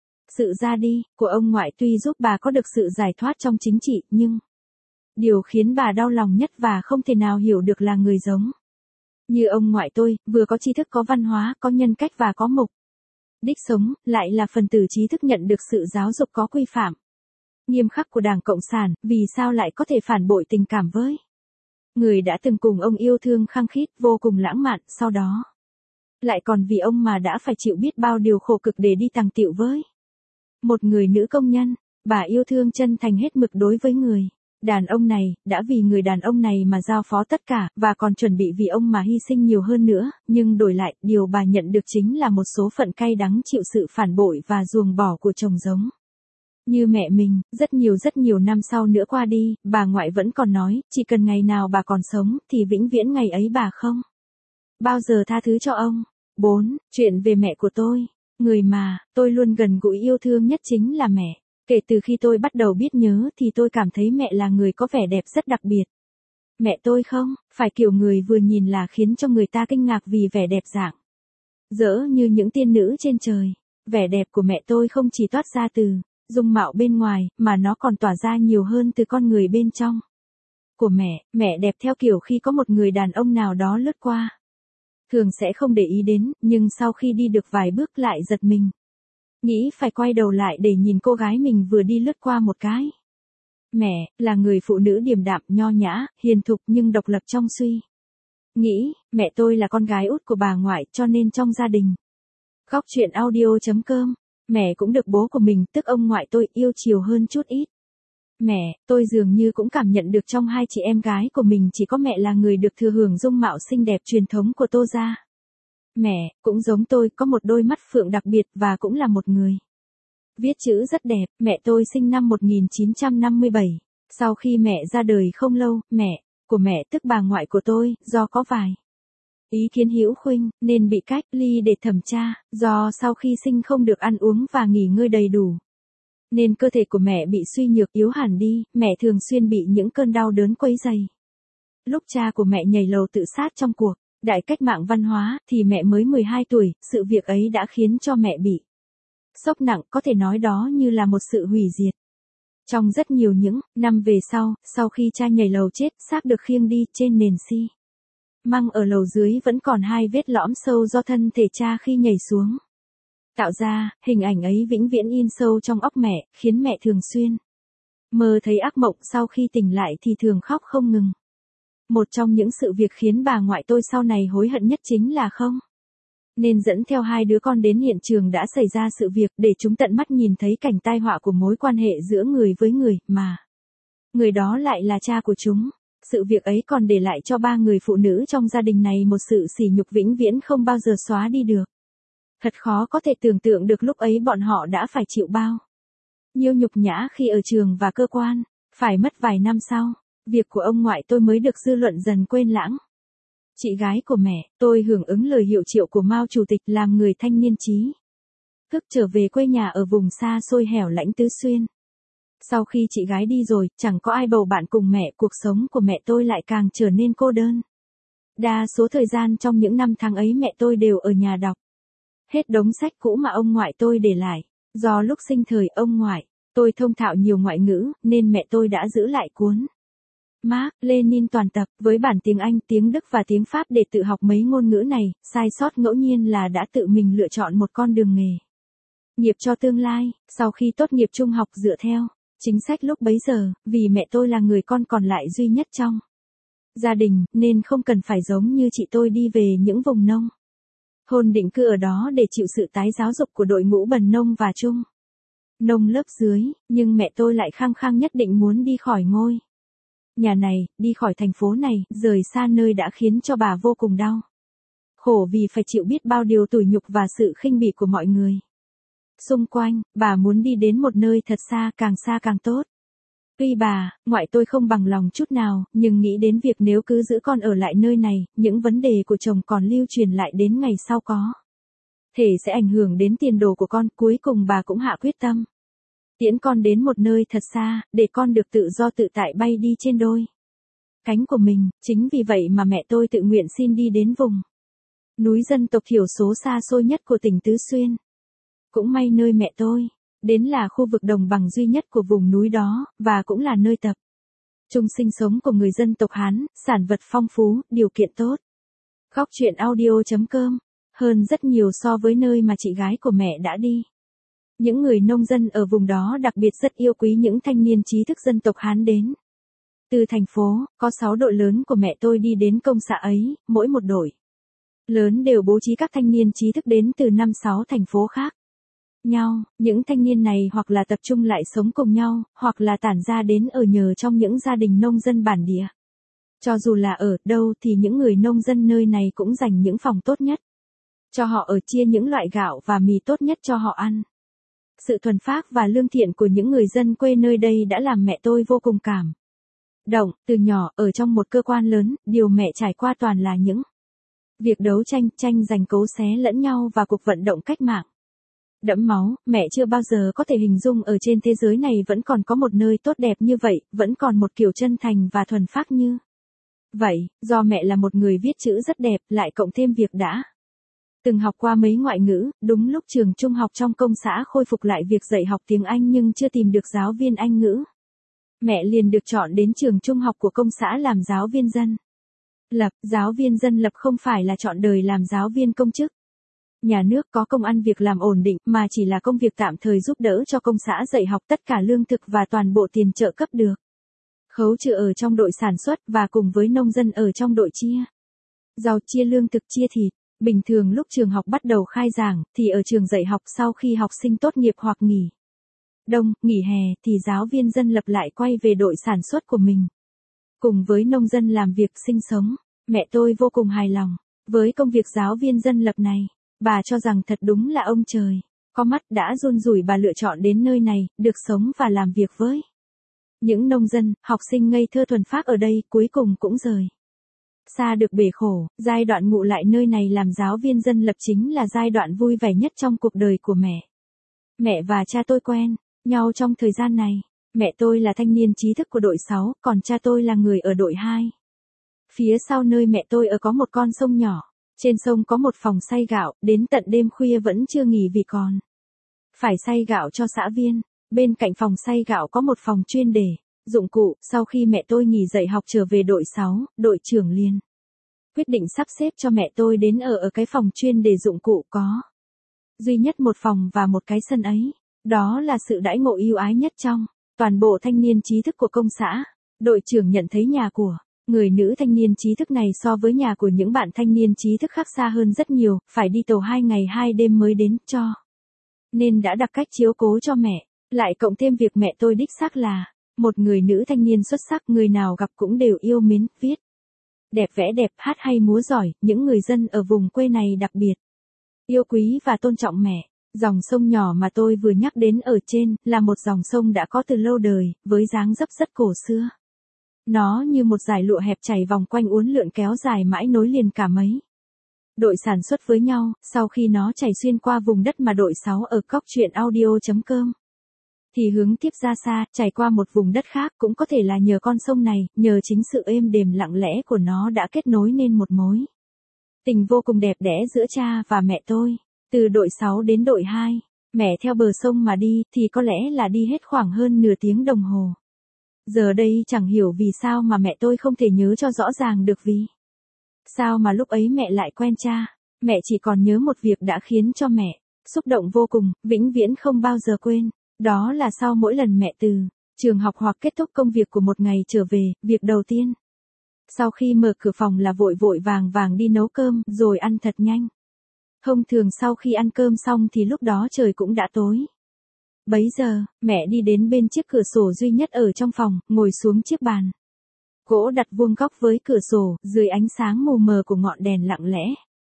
Sự ra đi của ông ngoại tuy giúp bà có được sự giải thoát trong chính trị, nhưng điều khiến bà đau lòng nhất và không thể nào hiểu được là người giống như ông ngoại tôi, vừa có tri thức, có văn hóa, có nhân cách và có mục đích sống, lại là phần tử trí thức nhận được sự giáo dục có quy phạm nghiêm khắc của Đảng Cộng sản, vì sao lại có thể phản bội tình cảm với người đã từng cùng ông yêu thương khăng khít, vô cùng lãng mạn, sau đó lại còn vì ông mà đã phải chịu biết bao điều khổ cực để đi tàng tiệu với một người nữ công nhân. Bà yêu thương chân thành hết mực đối với người đàn ông này, đã vì người đàn ông này mà giao phó tất cả, và còn chuẩn bị vì ông mà hy sinh nhiều hơn nữa, nhưng đổi lại, điều bà nhận được chính là một số phận cay đắng chịu sự phản bội và ruồng bỏ của chồng giống như mẹ mình. Rất nhiều năm sau nữa qua đi, bà ngoại vẫn còn nói, chỉ cần ngày nào bà còn sống, thì vĩnh viễn ngày ấy bà không bao giờ tha thứ cho ông. 4. Chuyện về mẹ của tôi. Người mà tôi luôn gần gũi yêu thương nhất chính là mẹ. Kể từ khi tôi bắt đầu biết nhớ thì tôi cảm thấy mẹ là người có vẻ đẹp rất đặc biệt. Mẹ tôi không phải kiểu người vừa nhìn là khiến cho người ta kinh ngạc vì vẻ đẹp rạng rỡ như những tiên nữ trên trời. Vẻ đẹp của mẹ tôi không chỉ toát ra từ dung mạo bên ngoài, mà nó còn tỏa ra nhiều hơn từ con người bên trong của mẹ. Mẹ đẹp theo kiểu khi có một người đàn ông nào đó lướt qua, thường sẽ không để ý đến, nhưng sau khi đi được vài bước lại giật mình, nghĩ phải quay đầu lại để nhìn cô gái mình vừa đi lướt qua một cái. Mẹ là người phụ nữ điềm đạm, nho nhã, hiền thục nhưng độc lập trong suy nghĩ. Mẹ tôi là con gái út của bà ngoại, cho nên trong gia đình góc chuyện audio.com, mẹ cũng được bố của mình, tức ông ngoại tôi, yêu chiều hơn chút ít. Mẹ tôi dường như cũng cảm nhận được trong hai chị em gái của mình chỉ có mẹ là người được thừa hưởng dung mạo xinh đẹp truyền thống của Tô gia. Mẹ cũng giống tôi, có một đôi mắt phượng đặc biệt và cũng là một người viết chữ rất đẹp. Mẹ tôi sinh năm 1957. Sau khi mẹ ra đời không lâu, mẹ của mẹ tức bà ngoại của tôi, do có vài ý kiến hữu khuynh, nên bị cách ly để thẩm tra, do sau khi sinh không được ăn uống và nghỉ ngơi đầy đủ, nên cơ thể của mẹ bị suy nhược yếu hẳn đi, mẹ thường xuyên bị những cơn đau đớn quấy rầy. Lúc cha của mẹ nhảy lầu tự sát trong cuộc đại cách mạng văn hóa, thì mẹ mới 12 tuổi, sự việc ấy đã khiến cho mẹ bị sốc nặng, có thể nói đó như là một sự hủy diệt. Trong rất nhiều những năm về sau khi cha nhảy lầu chết, xác được khiêng đi, trên nền xi măng ở lầu dưới vẫn còn 2 vết lõm sâu do thân thể cha khi nhảy xuống tạo ra. Hình ảnh ấy vĩnh viễn in sâu trong óc mẹ, khiến mẹ thường xuyên mơ thấy ác mộng, sau khi tỉnh lại thì thường khóc không ngừng. Một trong những sự việc khiến bà ngoại tôi sau này hối hận nhất chính là không nên dẫn theo hai đứa con đến hiện trường đã xảy ra sự việc để chúng tận mắt nhìn thấy cảnh tai họa của mối quan hệ giữa người với người, mà người đó lại là cha của chúng. Sự việc ấy còn để lại cho ba người phụ nữ trong gia đình này một sự sỉ nhục vĩnh viễn không bao giờ xóa đi được. Thật khó có thể tưởng tượng được lúc ấy bọn họ đã phải chịu bao nhiêu nhục nhã khi ở trường và cơ quan. Phải mất vài năm sau, việc của ông ngoại tôi mới được dư luận dần quên lãng. Chị gái của mẹ tôi hưởng ứng lời hiệu triệu của Mao Chủ tịch làm người thanh niên trí thức trở về quê nhà ở vùng xa xôi hẻo lánh Tứ Xuyên. Sau khi chị gái đi rồi, chẳng có ai bầu bạn cùng mẹ, cuộc sống của mẹ tôi lại càng trở nên cô đơn. Đa số thời gian trong những năm tháng ấy mẹ tôi đều ở nhà đọc hết đống sách cũ mà ông ngoại tôi để lại. Do lúc sinh thời ông ngoại tôi thông thạo nhiều ngoại ngữ, nên mẹ tôi đã giữ lại cuốn Mark Lenin toàn tập với bản tiếng Anh, tiếng Đức và tiếng Pháp để tự học mấy ngôn ngữ này. Sai sót ngẫu nhiên là đã tự mình lựa chọn một con đường nghề nghiệp cho tương lai. Sau khi tốt nghiệp trung học dựa theo chính sách lúc bấy giờ, vì mẹ tôi là người con còn lại duy nhất trong gia đình, nên không cần phải giống như chị tôi đi về những vùng nông thôn định cư ở đó để chịu sự tái giáo dục của đội ngũ bần nông và trung nông lớp dưới, nhưng mẹ tôi lại khăng khăng nhất định muốn đi khỏi ngôi nhà này, đi khỏi thành phố này, rời xa nơi đã khiến cho bà vô cùng đau khổ vì phải chịu biết bao điều tủi nhục và sự khinh bỉ của mọi người xung quanh. Bà muốn đi đến một nơi thật xa càng tốt. Tuy bà, ngoại tôi không bằng lòng chút nào, nhưng nghĩ đến việc nếu cứ giữ con ở lại nơi này, những vấn đề của chồng còn lưu truyền lại đến ngày sau có thể sẽ ảnh hưởng đến tiền đồ của con. Cuối cùng bà cũng hạ quyết tâm tiễn con đến một nơi thật xa, để con được tự do tự tại bay đi trên đôi cánh của mình. Chính vì vậy mà mẹ tôi tự nguyện xin đi đến vùng núi dân tộc thiểu số xa xôi nhất của tỉnh Tứ Xuyên. Cũng may nơi mẹ tôi đến là khu vực đồng bằng duy nhất của vùng núi đó, và cũng là nơi tập trung sinh sống của người dân tộc Hán, sản vật phong phú, điều kiện tốt. Góc truyện audio.com hơn rất nhiều so với nơi mà chị gái của mẹ đã đi. Những người nông dân ở vùng đó đặc biệt rất yêu quý những thanh niên trí thức dân tộc Hán đến từ thành phố. Có 6 đội lớn của mẹ tôi đi đến công xã ấy, mỗi một đội lớn đều bố trí các thanh niên trí thức đến từ 5-6 thành phố khác nhau. Những thanh niên này hoặc là tập trung lại sống cùng nhau, hoặc là tản ra đến ở nhờ trong những gia đình nông dân bản địa. Cho dù là ở đâu thì những người nông dân nơi này cũng dành những phòng tốt nhất cho họ ở, chia những loại gạo và mì tốt nhất cho họ ăn. Sự thuần phác và lương thiện của những người dân quê nơi đây đã làm mẹ tôi vô cùng cảm động. Từ nhỏ ở trong một cơ quan lớn, điều mẹ trải qua toàn là những việc đấu tranh, tranh giành, cấu xé lẫn nhau và cuộc vận động cách mạng đẫm máu. Mẹ chưa bao giờ có thể hình dung ở trên thế giới này vẫn còn có một nơi tốt đẹp như vậy, vẫn còn một kiểu chân thành và thuần phác như vậy. Do mẹ là một người viết chữ rất đẹp, lại cộng thêm việc đã từng học qua mấy ngoại ngữ, đúng lúc trường trung học trong công xã khôi phục lại việc dạy học tiếng Anh nhưng chưa tìm được giáo viên Anh ngữ. Mẹ liền được chọn đến trường trung học của công xã làm giáo viên dân lập. Giáo viên dân lập không phải là chọn đời làm giáo viên công chức nhà nước có công ăn việc làm ổn định, mà chỉ là công việc tạm thời giúp đỡ cho công xã dạy học. Tất cả lương thực và toàn bộ tiền trợ cấp được khấu trừ ở trong đội sản xuất, và cùng với nông dân ở trong đội chia rau, chia lương thực, chia thịt. Bình thường lúc trường học bắt đầu khai giảng, thì ở trường dạy học sau khi học sinh tốt nghiệp hoặc nghỉ đông, nghỉ hè, thì giáo viên dân lập lại quay về đội sản xuất của mình, cùng với nông dân làm việc sinh sống. Mẹ tôi vô cùng hài lòng với công việc giáo viên dân lập này. Bà cho rằng thật đúng là ông trời có mắt đã run rủi bà lựa chọn đến nơi này, được sống và làm việc với những nông dân, học sinh ngây thơ thuần phác ở đây, cuối cùng cũng rời xa được bể khổ. Giai đoạn ngụ lại nơi này làm giáo viên dân lập chính là giai đoạn vui vẻ nhất trong cuộc đời của mẹ. Mẹ và cha tôi quen nhau trong thời gian này. Mẹ tôi là thanh niên trí thức của đội 6, còn cha tôi là người ở đội 2. Phía sau nơi mẹ tôi ở có một con sông nhỏ. Trên sông có một phòng xay gạo, đến tận đêm khuya vẫn chưa nghỉ vì còn phải xay gạo cho xã viên. Bên cạnh phòng xay gạo có một phòng chuyên để dụng cụ. Sau khi mẹ tôi nghỉ dạy học trở về đội 6, đội trưởng liền quyết định sắp xếp cho mẹ tôi đến ở cái phòng chuyên để dụng cụ có duy nhất một phòng và một cái sân ấy. Đó là sự đãi ngộ ưu ái nhất trong toàn bộ thanh niên trí thức của công xã. Đội trưởng nhận thấy nhà của Người nữ thanh niên trí thức này so với nhà của những bạn thanh niên trí thức khác xa hơn rất nhiều, phải đi tàu 2 ngày 2 đêm mới đến, cho nên đã đặc cách chiếu cố cho mẹ, lại cộng thêm việc mẹ tôi đích xác là một người nữ thanh niên xuất sắc, người nào gặp cũng đều yêu mến, viết đẹp, vẽ đẹp, hát hay múa giỏi, những người dân ở vùng quê này đặc biệt yêu quý và tôn trọng mẹ. Dòng sông nhỏ mà tôi vừa nhắc đến ở trên là một dòng sông đã có từ lâu đời, với dáng dấp rất cổ xưa. Nó như một dải lụa hẹp chảy vòng quanh uốn lượn kéo dài mãi nối liền cả mấy đội sản xuất với nhau, sau khi nó chảy xuyên qua vùng đất mà đội 6 ở coctruyện.audio.com thì hướng tiếp ra xa, chảy qua một vùng đất khác, cũng có thể là nhờ con sông này, nhờ chính sự êm đềm lặng lẽ của nó đã kết nối nên một mối tình vô cùng đẹp đẽ giữa cha và mẹ tôi. Từ đội 6 đến đội 2, mẹ theo bờ sông mà đi thì có lẽ là đi hết khoảng hơn nửa tiếng đồng hồ. Giờ đây chẳng hiểu vì sao mà mẹ tôi không thể nhớ cho rõ ràng được vì sao mà lúc ấy mẹ lại quen cha. Mẹ chỉ còn nhớ một việc đã khiến cho mẹ xúc động vô cùng, vĩnh viễn không bao giờ quên. Đó là sau mỗi lần mẹ từ trường học hoặc kết thúc công việc của một ngày trở về, việc đầu tiên sau khi mở cửa phòng là vội vội vàng vàng đi nấu cơm rồi ăn thật nhanh. Thông thường sau khi ăn cơm xong thì lúc đó trời cũng đã tối. Bấy giờ, mẹ đi đến bên chiếc cửa sổ duy nhất ở trong phòng, ngồi xuống chiếc bàn gỗ đặt vuông góc với cửa sổ, dưới ánh sáng mù mờ của ngọn đèn lặng lẽ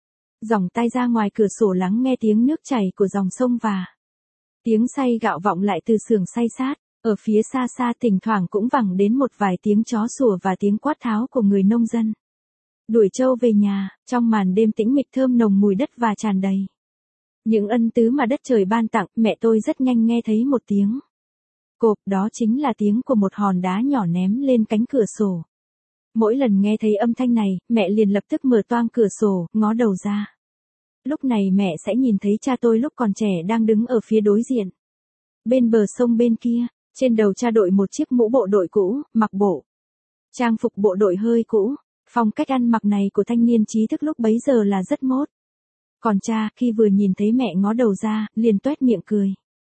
dòng tay ra ngoài cửa sổ lắng nghe tiếng nước chảy của dòng sông và tiếng xay gạo vọng lại từ xưởng xay sát. Ở phía xa xa thỉnh thoảng cũng vẳng đến một vài tiếng chó sủa và tiếng quát tháo của người nông dân đuổi trâu về nhà. Trong màn đêm tĩnh mịch thơm nồng mùi đất và tràn đầy những ân tứ mà đất trời ban tặng, mẹ tôi rất nhanh nghe thấy một tiếng cộp, đó chính là tiếng của một hòn đá nhỏ ném lên cánh cửa sổ. Mỗi lần nghe thấy âm thanh này, mẹ liền lập tức mở toang cửa sổ, ngó đầu ra. Lúc này mẹ sẽ nhìn thấy cha tôi lúc còn trẻ đang đứng ở phía đối diện. Bên bờ sông bên kia, trên đầu cha đội một chiếc mũ bộ đội cũ, mặc bộ trang phục bộ đội hơi cũ. Phong cách ăn mặc này của thanh niên trí thức lúc bấy giờ là rất mốt. Còn cha, khi vừa nhìn thấy mẹ ngó đầu ra, liền toét miệng cười.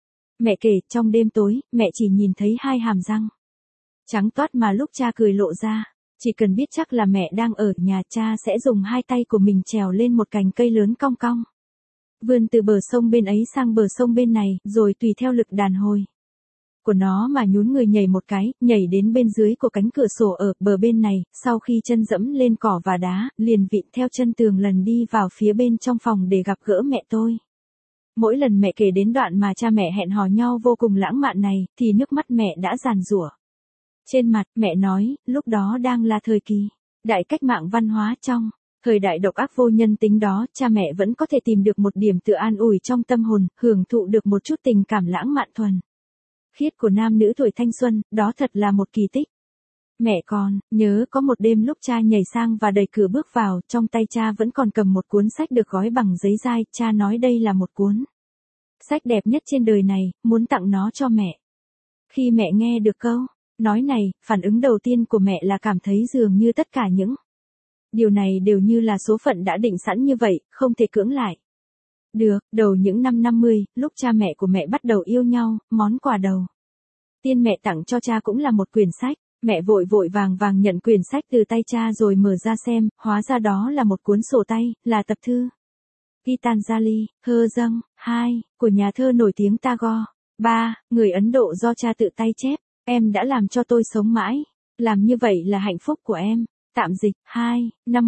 Mẹ kể, trong đêm tối, mẹ chỉ nhìn thấy hai hàm răng trắng toát mà lúc cha cười lộ ra. Chỉ cần biết chắc là mẹ đang ở nhà, cha sẽ dùng hai tay của mình trèo lên một cành cây lớn cong cong, vươn từ bờ sông bên ấy sang bờ sông bên này, rồi tùy theo lực đàn hồi của nó mà nhún người nhảy một cái, nhảy đến bên dưới của cánh cửa sổ ở bờ bên này, sau khi chân dẫm lên cỏ và đá, liền vịn theo chân tường lần đi vào phía bên trong phòng để gặp gỡ mẹ tôi. Mỗi lần mẹ kể đến đoạn mà cha mẹ hẹn hò nhau vô cùng lãng mạn này, thì nước mắt mẹ đã giàn giụa trên mặt. Mẹ nói, lúc đó đang là thời kỳ đại cách mạng văn hóa, trong thời đại độc ác vô nhân tính đó, cha mẹ vẫn có thể tìm được một điểm tựa an ủi trong tâm hồn, hưởng thụ được một chút tình cảm lãng mạn thuần khiết của nam nữ tuổi thanh xuân, đó thật là một kỳ tích. Mẹ còn nhớ có một đêm lúc cha nhảy sang và đẩy cửa bước vào, trong tay cha vẫn còn cầm một cuốn sách được gói bằng giấy dai, cha nói đây là một cuốn sách đẹp nhất trên đời này, muốn tặng nó cho mẹ. Khi mẹ nghe được câu nói này, phản ứng đầu tiên của mẹ là cảm thấy dường như tất cả những điều này đều như là số phận đã định sẵn như vậy, không thể cưỡng lại được. Đầu những năm 50, lúc cha mẹ của mẹ bắt đầu yêu nhau, món quà đầu tiên mẹ tặng cho cha cũng là một quyển sách. Mẹ vội vội vàng vàng nhận quyển sách từ tay cha rồi mở ra xem, hóa ra đó là một cuốn sổ tay, là tập thư Gitanjali, Thơ Dâng, 2, của nhà thơ nổi tiếng Tagore. 3, người Ấn Độ do cha tự tay chép. Em đã làm cho tôi sống mãi. Làm như vậy là hạnh phúc của em. Tạm dịch. 2, năm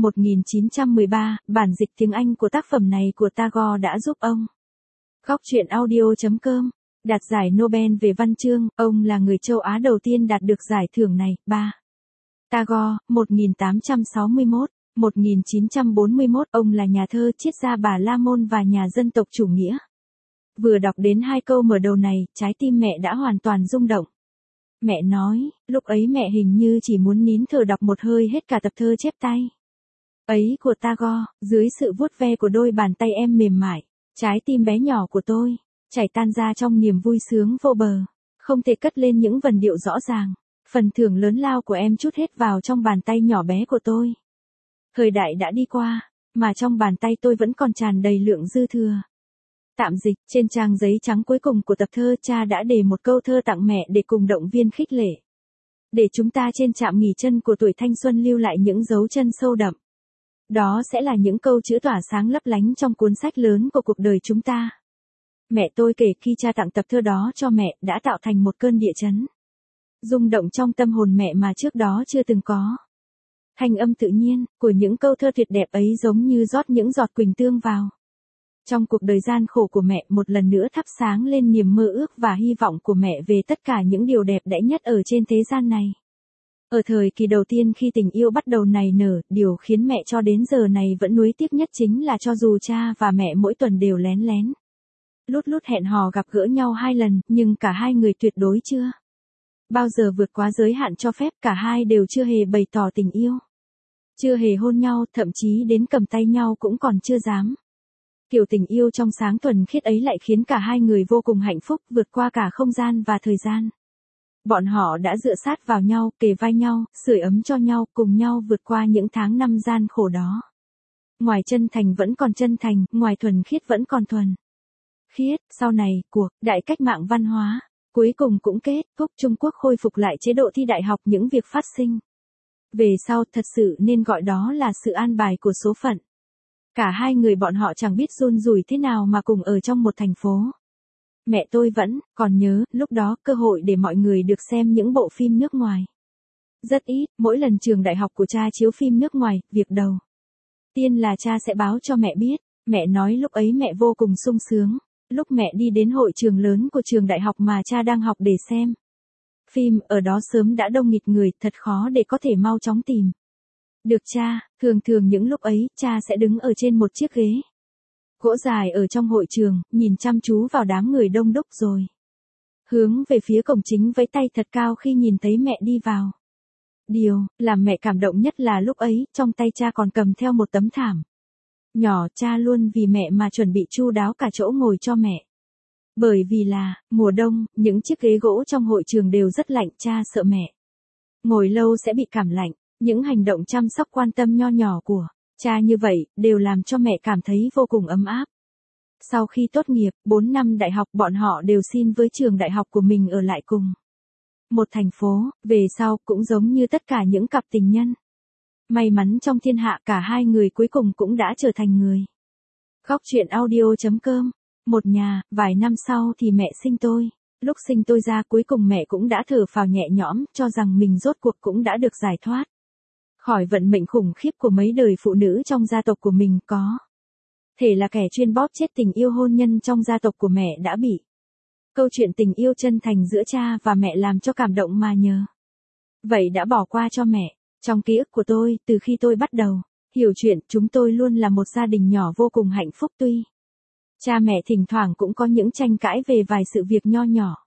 1913, bản dịch tiếng Anh của tác phẩm này của Tagore đã giúp ông Goctruyện.audio.com đạt giải Nobel về văn chương. Ông là người châu Á đầu tiên đạt được giải thưởng này. 3. Tagore, 1861-1941, ông là nhà thơ, triết gia Bà La Môn và nhà dân tộc chủ nghĩa. Vừa đọc đến hai câu mở đầu này, trái tim mẹ đã hoàn toàn rung động. Mẹ nói, lúc ấy mẹ hình như chỉ muốn nín thở đọc một hơi hết cả tập thơ chép tay ấy của Tagore. Dưới sự vuốt ve của đôi bàn tay em mềm mại, trái tim bé nhỏ của tôi chảy tan ra trong niềm vui sướng vô bờ, không thể cất lên những vần điệu rõ ràng. Phần thưởng lớn lao của em trút hết vào trong bàn tay nhỏ bé của tôi. Thời đại đã đi qua, mà trong bàn tay tôi vẫn còn tràn đầy lượng dư thừa. Tạm dịch. Trên trang giấy trắng cuối cùng của tập thơ, cha đã để một câu thơ tặng mẹ để cùng động viên khích lệ Để chúng ta trên trạm nghỉ chân của tuổi thanh xuân lưu lại những dấu chân sâu đậm. Đó sẽ là những câu chữ tỏa sáng lấp lánh trong cuốn sách lớn của cuộc đời chúng ta. Mẹ tôi kể khi cha tặng tập thơ đó cho mẹ đã tạo thành một cơn địa chấn. Rung động trong tâm hồn mẹ mà trước đó chưa từng có. Thanh âm tự nhiên của những câu thơ tuyệt đẹp ấy giống như rót những giọt quỳnh tương vào. Trong cuộc đời gian khổ của mẹ một lần nữa thắp sáng lên niềm mơ ước và hy vọng của mẹ về tất cả những điều đẹp đẽ nhất ở trên thế gian này. Ở thời kỳ đầu tiên khi tình yêu bắt đầu nảy nở, điều khiến mẹ cho đến giờ này vẫn nuối tiếc nhất chính là cho dù cha và mẹ mỗi tuần đều lén lén lút lút hẹn hò gặp gỡ nhau 2 lần, nhưng cả hai người tuyệt đối chưa bao giờ vượt quá giới hạn cho phép, cả hai đều chưa hề bày tỏ tình yêu. Chưa hề hôn nhau, thậm chí đến cầm tay nhau cũng còn chưa dám. Kiểu tình yêu trong sáng thuần khiết ấy lại khiến cả hai người vô cùng hạnh phúc, vượt qua cả không gian và thời gian. Bọn họ đã dựa sát vào nhau, kề vai nhau, sưởi ấm cho nhau, cùng nhau vượt qua những tháng năm gian khổ đó. Ngoài chân thành vẫn còn chân thành, ngoài thuần khiết vẫn còn thuần khiết. Sau này, cuộc đại cách mạng văn hóa cuối cùng cũng kết thúc, Trung Quốc khôi phục lại chế độ thi đại học. Những việc phát sinh về sau thật sự nên gọi đó là sự an bài của số phận. Cả hai người bọn họ chẳng biết run rủi thế nào mà cùng ở trong một thành phố. Mẹ tôi vẫn còn nhớ, lúc đó cơ hội để mọi người được xem những bộ phim nước ngoài rất ít. Mỗi lần trường đại học của cha chiếu phim nước ngoài, việc đầu tiên là cha sẽ báo cho mẹ biết. Mẹ nói lúc ấy mẹ vô cùng sung sướng. Lúc mẹ đi đến hội trường lớn của trường đại học mà cha đang học để xem phim, ở đó sớm đã đông nghịt người, thật khó để có thể mau chóng tìm được cha. Thường thường những lúc ấy, cha sẽ đứng ở trên một chiếc ghế gỗ dài ở trong hội trường, nhìn chăm chú vào đám người đông đúc rồi hướng về phía cổng chính vẫy tay thật cao khi nhìn thấy mẹ đi vào. Điều làm mẹ cảm động nhất là lúc ấy, trong tay cha còn cầm theo một tấm thảm nhỏ. Cha luôn vì mẹ mà chuẩn bị chu đáo cả chỗ ngồi cho mẹ. Bởi vì là mùa đông, những chiếc ghế gỗ trong hội trường đều rất lạnh, cha sợ mẹ ngồi lâu sẽ bị cảm lạnh. Những hành động chăm sóc quan tâm nho nhỏ của cha như vậy đều làm cho mẹ cảm thấy vô cùng ấm áp. Sau khi tốt nghiệp 4 năm đại học, bọn họ đều xin với trường đại học của mình ở lại cùng một thành phố. Về sau cũng giống như tất cả những cặp tình nhân may mắn trong thiên hạ, cả hai người cuối cùng cũng đã trở thành người. Góc truyện audio.com. Một nhà. Vài năm sau thì mẹ sinh tôi. Lúc sinh tôi ra cuối cùng mẹ cũng đã thở phào nhẹ nhõm, cho rằng mình rốt cuộc cũng đã được giải thoát khỏi vận mệnh khủng khiếp của mấy đời phụ nữ trong gia tộc của mình. Có thể là kẻ chuyên bóp chết tình yêu hôn nhân trong gia tộc của mẹ đã bị câu chuyện tình yêu chân thành giữa cha và mẹ làm cho cảm động mà nhờ vậy đã bỏ qua cho mẹ. Trong ký ức của tôi, từ khi tôi bắt đầu hiểu chuyện, chúng tôi luôn là một gia đình nhỏ vô cùng hạnh phúc. Tuy cha mẹ thỉnh thoảng cũng có những tranh cãi về vài sự việc nho nhỏ.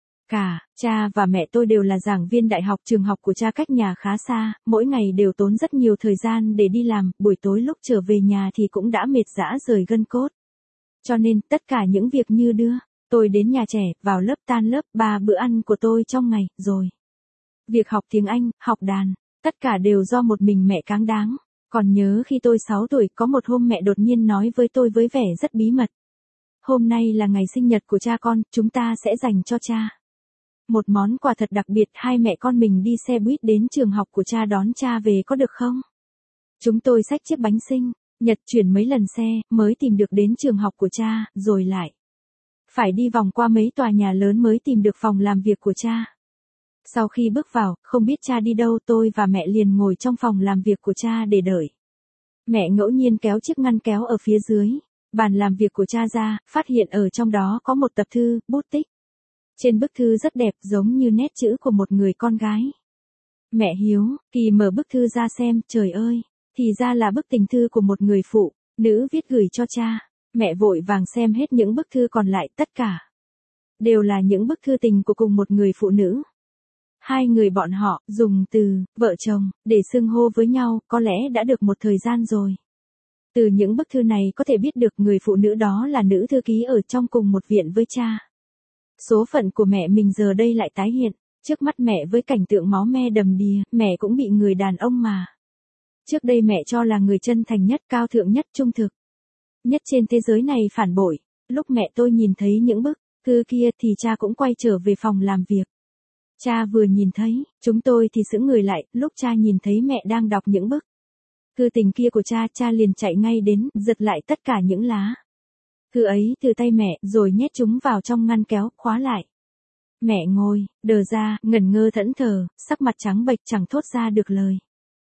Cả cha và mẹ tôi đều là giảng viên đại học, trường học của cha cách nhà khá xa, mỗi ngày đều tốn rất nhiều thời gian để đi làm, buổi tối lúc trở về nhà thì cũng đã mệt rã rời gân cốt. Cho nên, tất cả những việc như đưa tôi đến nhà trẻ, vào lớp, tan lớp, 3 bữa ăn của tôi trong ngày, rồi việc học tiếng Anh, học đàn, tất cả đều do một mình mẹ cáng đáng. Còn nhớ khi tôi 6 tuổi, có một hôm mẹ đột nhiên nói với tôi với vẻ rất bí mật: hôm nay là ngày sinh nhật của cha con, chúng ta sẽ dành cho cha một món quà thật đặc biệt. Hai mẹ con mình đi xe buýt đến trường học của cha đón cha về có được không? Chúng tôi xách chiếc bánh sinh nhật chuyển mấy lần xe mới tìm được đến trường học của cha, rồi lại phải đi vòng qua mấy tòa nhà lớn mới tìm được phòng làm việc của cha. Sau khi bước vào, không biết cha đi đâu, tôi và mẹ liền ngồi trong phòng làm việc của cha để đợi. Mẹ ngẫu nhiên kéo chiếc ngăn kéo ở phía dưới bàn làm việc của cha ra, phát hiện ở trong đó có một tập thư, bút tích. Trên bức thư rất đẹp, giống như nét chữ của một người con gái. Mẹ hiếu kỳ mở bức thư ra xem, trời ơi, thì ra là bức tình thư của một người phụ nữ viết gửi cho cha. Mẹ vội vàng xem hết những bức thư còn lại, tất cả đều là những bức thư tình của cùng một người phụ nữ. Hai người bọn họ dùng từ vợ chồng để xưng hô với nhau, có lẽ đã được một thời gian rồi. Từ những bức thư này có thể biết được người phụ nữ đó là nữ thư ký ở trong cùng một viện với cha. Số phận của mẹ mình giờ đây lại tái hiện trước mắt mẹ với cảnh tượng máu me đầm đìa. Mẹ cũng bị người đàn ông mà trước đây mẹ cho là người chân thành nhất, cao thượng nhất, trung thực nhất trên thế giới này phản bội. Lúc mẹ tôi nhìn thấy những bức thư kia thì cha cũng quay trở về phòng làm việc Cha vừa nhìn thấy, chúng tôi thì sững người lại, lúc cha nhìn thấy mẹ đang đọc những bức thư tình kia của cha, cha liền chạy ngay đến, giật lại tất cả những lá thư ấy từ tay mẹ, rồi nhét chúng vào trong ngăn kéo, khóa lại. Mẹ ngồi, đờ ra, ngẩn ngơ thẫn thờ, sắc mặt trắng bệch chẳng thốt ra được lời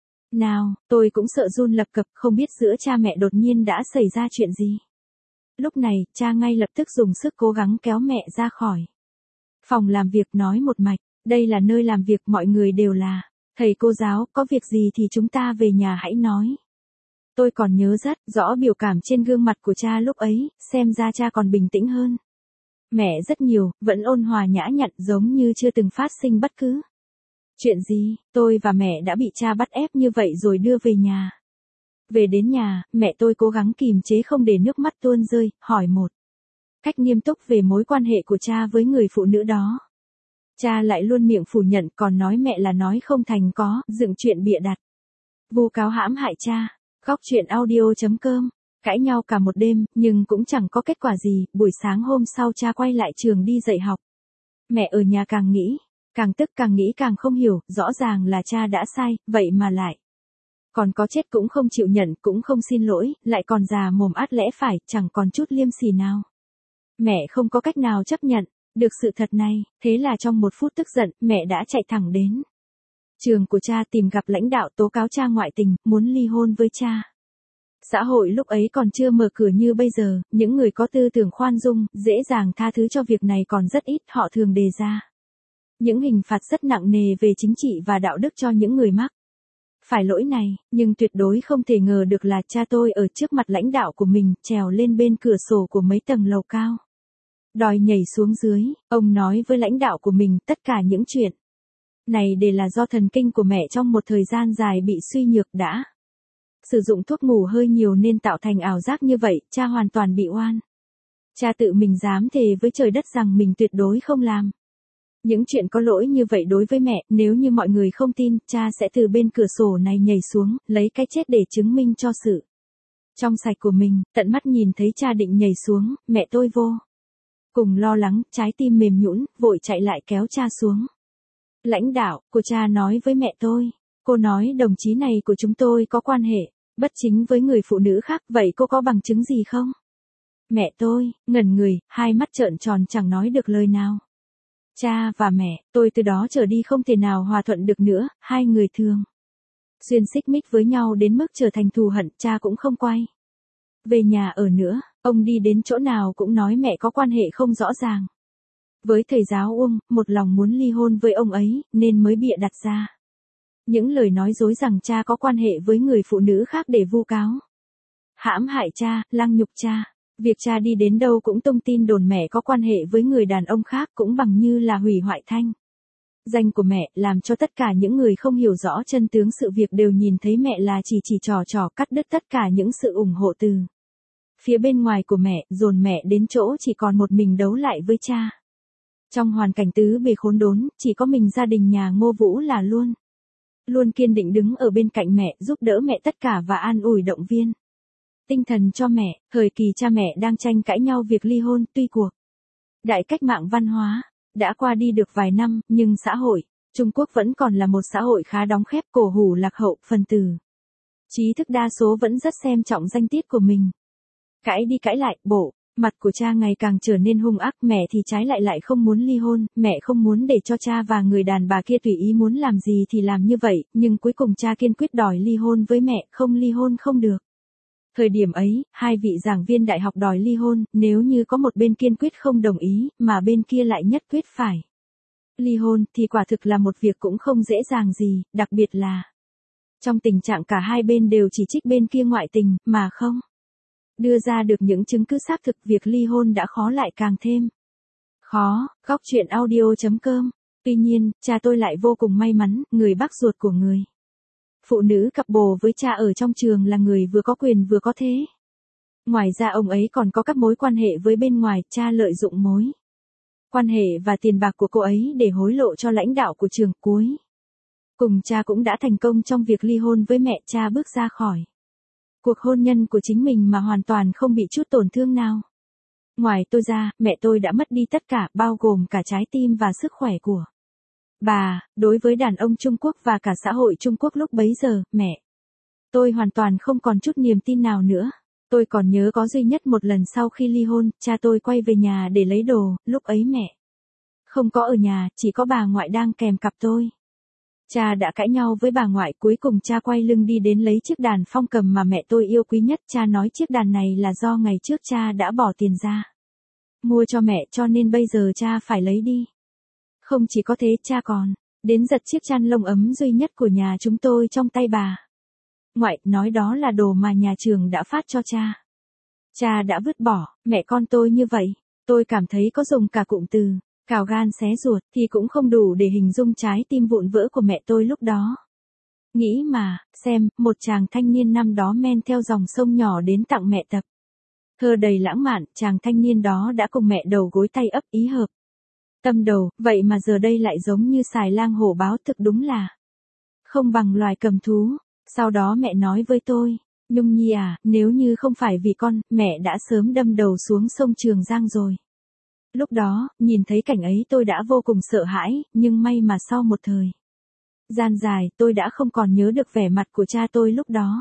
nào, tôi cũng sợ run lập cập, không biết giữa cha mẹ đột nhiên đã xảy ra chuyện gì. Lúc này, cha ngay lập tức dùng sức cố gắng kéo mẹ ra khỏi phòng làm việc, nói một mạch, đây là nơi làm việc, mọi người đều là thầy cô giáo, có việc gì thì chúng ta về nhà hãy nói. Tôi còn nhớ rất rõ biểu cảm trên gương mặt của cha lúc ấy, xem ra cha còn bình tĩnh hơn mẹ rất nhiều, vẫn ôn hòa nhã nhặn, giống như chưa từng phát sinh bất cứ chuyện gì. Tôi và mẹ đã bị cha bắt ép như vậy rồi đưa về nhà. Về đến nhà, mẹ tôi cố gắng kìm chế không để nước mắt tuôn rơi, hỏi một cách nghiêm túc về mối quan hệ của cha với người phụ nữ đó. Cha lại luôn miệng phủ nhận, còn nói mẹ là nói không thành có, dựng chuyện bịa đặt, vu cáo hãm hại cha. Góc chuyện audio.com. Cãi nhau cả một đêm, nhưng cũng chẳng có kết quả gì. Buổi sáng hôm sau cha quay lại trường đi dạy học. Mẹ ở nhà càng nghĩ, càng tức, càng nghĩ càng không hiểu, rõ ràng là cha đã sai, vậy mà lại còn có chết cũng không chịu nhận, cũng không xin lỗi, lại còn già mồm át lẽ phải, chẳng còn chút liêm sỉ nào. Mẹ không có cách nào chấp nhận được sự thật này, thế là trong một phút tức giận, mẹ đã chạy thẳng đến trường của cha tìm gặp lãnh đạo tố cáo cha ngoại tình, muốn ly hôn với cha. Xã hội lúc ấy còn chưa mở cửa như bây giờ, những người có tư tưởng khoan dung, dễ dàng tha thứ cho việc này còn rất ít, họ thường đề ra những hình phạt rất nặng nề về chính trị và đạo đức cho những người mắc phải lỗi này, nhưng tuyệt đối không thể ngờ được là cha tôi ở trước mặt lãnh đạo của mình, trèo lên bên cửa sổ của mấy tầng lầu cao, đòi nhảy xuống dưới. Ông nói với lãnh đạo của mình, tất cả những chuyện này đều là do thần kinh của mẹ trong một thời gian dài bị suy nhược đã sử dụng thuốc ngủ hơi nhiều nên tạo thành ảo giác như vậy, cha hoàn toàn bị oan. Cha tự mình dám thề với trời đất rằng mình tuyệt đối không làm những chuyện có lỗi như vậy đối với mẹ, nếu như mọi người không tin, cha sẽ từ bên cửa sổ này nhảy xuống, lấy cái chết để chứng minh cho sự trong sạch của mình. Tận mắt nhìn thấy cha định nhảy xuống, mẹ tôi vô cùng lo lắng, trái tim mềm nhũn, vội chạy lại kéo cha xuống. Lãnh đạo của cha nói với mẹ tôi, cô nói đồng chí này của chúng tôi có quan hệ bất chính với người phụ nữ khác, vậy cô có bằng chứng gì không? Mẹ tôi ngẩn người, hai mắt trợn tròn chẳng nói được lời nào. Cha và mẹ tôi từ đó trở đi không thể nào hòa thuận được nữa, hai người thường xuyên xích mích với nhau đến mức trở thành thù hận. Cha cũng không quay về nhà ở nữa, ông đi đến chỗ nào cũng nói mẹ có quan hệ không rõ ràng với thầy giáo Uông, một lòng muốn ly hôn với ông ấy, nên mới bịa đặt ra những lời nói dối rằng cha có quan hệ với người phụ nữ khác để vu cáo, hãm hại cha, lăng nhục cha. Việc cha đi đến đâu cũng tung tin đồn mẹ có quan hệ với người đàn ông khác, cũng bằng như là hủy hoại thanh danh của mẹ, làm cho tất cả những người không hiểu rõ chân tướng sự việc đều nhìn thấy mẹ là chỉ trò, cắt đứt tất cả những sự ủng hộ từ phía bên ngoài của mẹ, dồn mẹ đến chỗ chỉ còn một mình đấu lại với cha. Trong hoàn cảnh tứ bề khốn đốn, chỉ có mình gia đình nhà Ngô Vũ là luôn kiên định đứng ở bên cạnh mẹ, giúp đỡ mẹ tất cả và an ủi động viên tinh thần cho mẹ. Thời kỳ cha mẹ đang tranh cãi nhau việc ly hôn, tuy cuộc đại cách mạng văn hóa đã qua đi được vài năm, nhưng xã hội Trung Quốc vẫn còn là một xã hội khá đóng khép, cổ hủ lạc hậu, phần tử trí thức đa số vẫn rất xem trọng danh tiết của mình. Cãi đi cãi lại, bộ mặt của cha ngày càng trở nên hung ác, mẹ thì trái lại không muốn ly hôn, mẹ không muốn để cho cha và người đàn bà kia tùy ý muốn làm gì thì làm như vậy, nhưng cuối cùng cha kiên quyết đòi ly hôn với mẹ, không ly hôn không được. Thời điểm ấy, hai vị giảng viên đại học đòi ly hôn, nếu như có một bên kiên quyết không đồng ý, mà bên kia lại nhất quyết phải ly hôn, thì quả thực là một việc cũng không dễ dàng gì, đặc biệt là trong tình trạng cả hai bên đều chỉ trích bên kia ngoại tình, mà không đưa ra được những chứng cứ xác thực, việc ly hôn đã khó lại càng thêm khó. Góc chuyện audio.com. Tuy nhiên, cha tôi lại vô cùng may mắn, người bác ruột của người phụ nữ cặp bồ với cha ở trong trường là người vừa có quyền vừa có thế. Ngoài ra ông ấy còn có các mối quan hệ với bên ngoài, cha lợi dụng mối quan hệ và tiền bạc của cô ấy để hối lộ cho lãnh đạo của trường. Cuối cùng cha cũng đã thành công trong việc ly hôn với mẹ, cha bước ra khỏi cuộc hôn nhân của chính mình mà hoàn toàn không bị chút tổn thương nào. Ngoài tôi ra, mẹ tôi đã mất đi tất cả, bao gồm cả trái tim và sức khỏe của Bà, đối với đàn ông Trung Quốc và cả xã hội Trung Quốc lúc bấy giờ, mẹ. Tôi hoàn toàn không còn chút niềm tin nào nữa. Tôi còn nhớ có duy nhất một lần sau khi ly hôn, cha tôi quay về nhà để lấy đồ, lúc ấy mẹ không có ở nhà, chỉ có bà ngoại đang kèm cặp tôi. Cha đã cãi nhau với bà ngoại, cuối cùng cha quay lưng đi đến lấy chiếc đàn phong cầm mà mẹ tôi yêu quý nhất. Cha nói chiếc đàn này là do ngày trước cha đã bỏ tiền ra mua cho mẹ, cho nên bây giờ cha phải lấy đi. Không chỉ có thế, cha còn đến giật chiếc chăn lông ấm duy nhất của nhà chúng tôi trong tay bà ngoại, nói đó là đồ mà nhà trường đã phát cho cha. Cha đã vứt bỏ. Mẹ con tôi như vậy, tôi cảm thấy có dùng cả cụm từ cào gan xé ruột thì cũng không đủ để hình dung trái tim vụn vỡ của mẹ tôi lúc đó. Nghĩ mà, xem, một chàng thanh niên năm đó men theo dòng sông nhỏ đến tặng mẹ tập thơ đầy lãng mạn, chàng thanh niên đó đã cùng mẹ đầu gối tay ấp ý hợp tâm đầu, vậy mà giờ đây lại giống như xài lang hổ báo, thực đúng là không bằng loài cầm thú. Sau đó mẹ nói với tôi, Nhung Nhi à, nếu như không phải vì con, mẹ đã sớm đâm đầu xuống sông Trường Giang rồi. Lúc đó, nhìn thấy cảnh ấy tôi đã vô cùng sợ hãi, nhưng may mà sau một thời gian dài, tôi đã không còn nhớ được vẻ mặt của cha tôi lúc đó.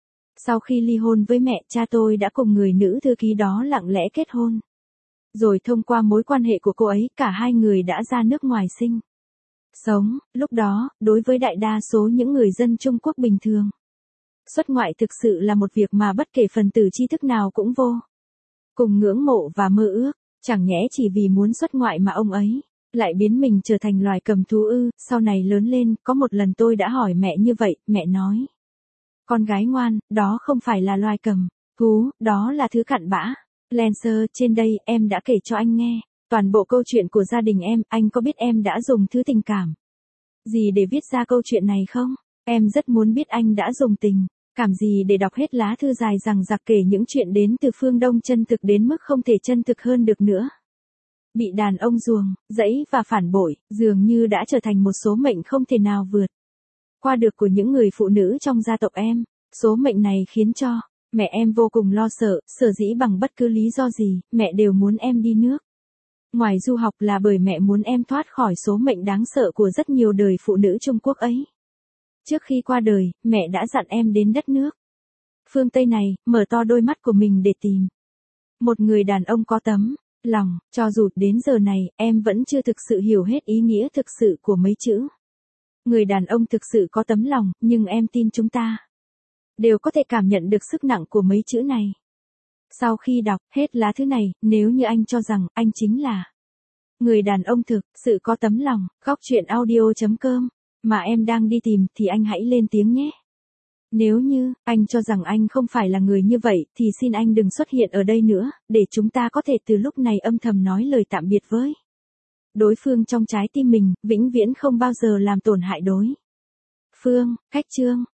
Sau khi ly hôn với mẹ, cha tôi đã cùng người nữ thư ký đó lặng lẽ kết hôn. Rồi thông qua mối quan hệ của cô ấy, cả hai người đã ra nước ngoài sinh sống. Lúc đó, đối với đại đa số những người dân Trung Quốc bình thường, xuất ngoại thực sự là một việc mà bất kể phần tử tri thức nào cũng vô cùng ngưỡng mộ và mơ ước. Chẳng nhẽ chỉ vì muốn xuất ngoại mà ông ấy lại biến mình trở thành loài cầm thú ư? Sau này lớn lên, có một lần tôi đã hỏi mẹ như vậy, mẹ nói, con gái ngoan, đó không phải là loài cầm thú, đó là thứ cặn bã. Lancer, trên đây, em đã kể cho anh nghe toàn bộ câu chuyện của gia đình em, anh có biết em đã dùng thứ tình cảm gì để viết ra câu chuyện này không? Em rất muốn biết anh đã dùng tình cảm gì để đọc hết lá thư dài rằng giặc kể những chuyện đến từ phương Đông chân thực đến mức không thể chân thực hơn được nữa. Bị đàn ông ruồng, dẫy và phản bội, dường như đã trở thành một số mệnh không thể nào vượt qua được của những người phụ nữ trong gia tộc em. Số mệnh này khiến cho mẹ em vô cùng lo sợ, sở dĩ bằng bất cứ lý do gì, mẹ đều muốn em đi nước ngoài du học là bởi mẹ muốn em thoát khỏi số mệnh đáng sợ của rất nhiều đời phụ nữ Trung Quốc ấy. Trước khi qua đời, mẹ đã dặn em đến đất nước phương Tây này, mở to đôi mắt của mình để tìm một người đàn ông có tấm lòng. Cho dù đến giờ này, em vẫn chưa thực sự hiểu hết ý nghĩa thực sự của mấy chữ người đàn ông thực sự có tấm lòng, nhưng em tin chúng ta đều có thể cảm nhận được sức nặng của mấy chữ này. Sau khi đọc hết lá thư này, nếu như anh cho rằng anh chính là người đàn ông thực sự có tấm lòng, góc truyện audio.com mà em đang đi tìm, thì anh hãy lên tiếng nhé. Nếu như anh cho rằng anh không phải là người như vậy, thì xin anh đừng xuất hiện ở đây nữa, để chúng ta có thể từ lúc này âm thầm nói lời tạm biệt với đối phương trong trái tim mình, vĩnh viễn không bao giờ làm tổn hại đối phương. Cách chương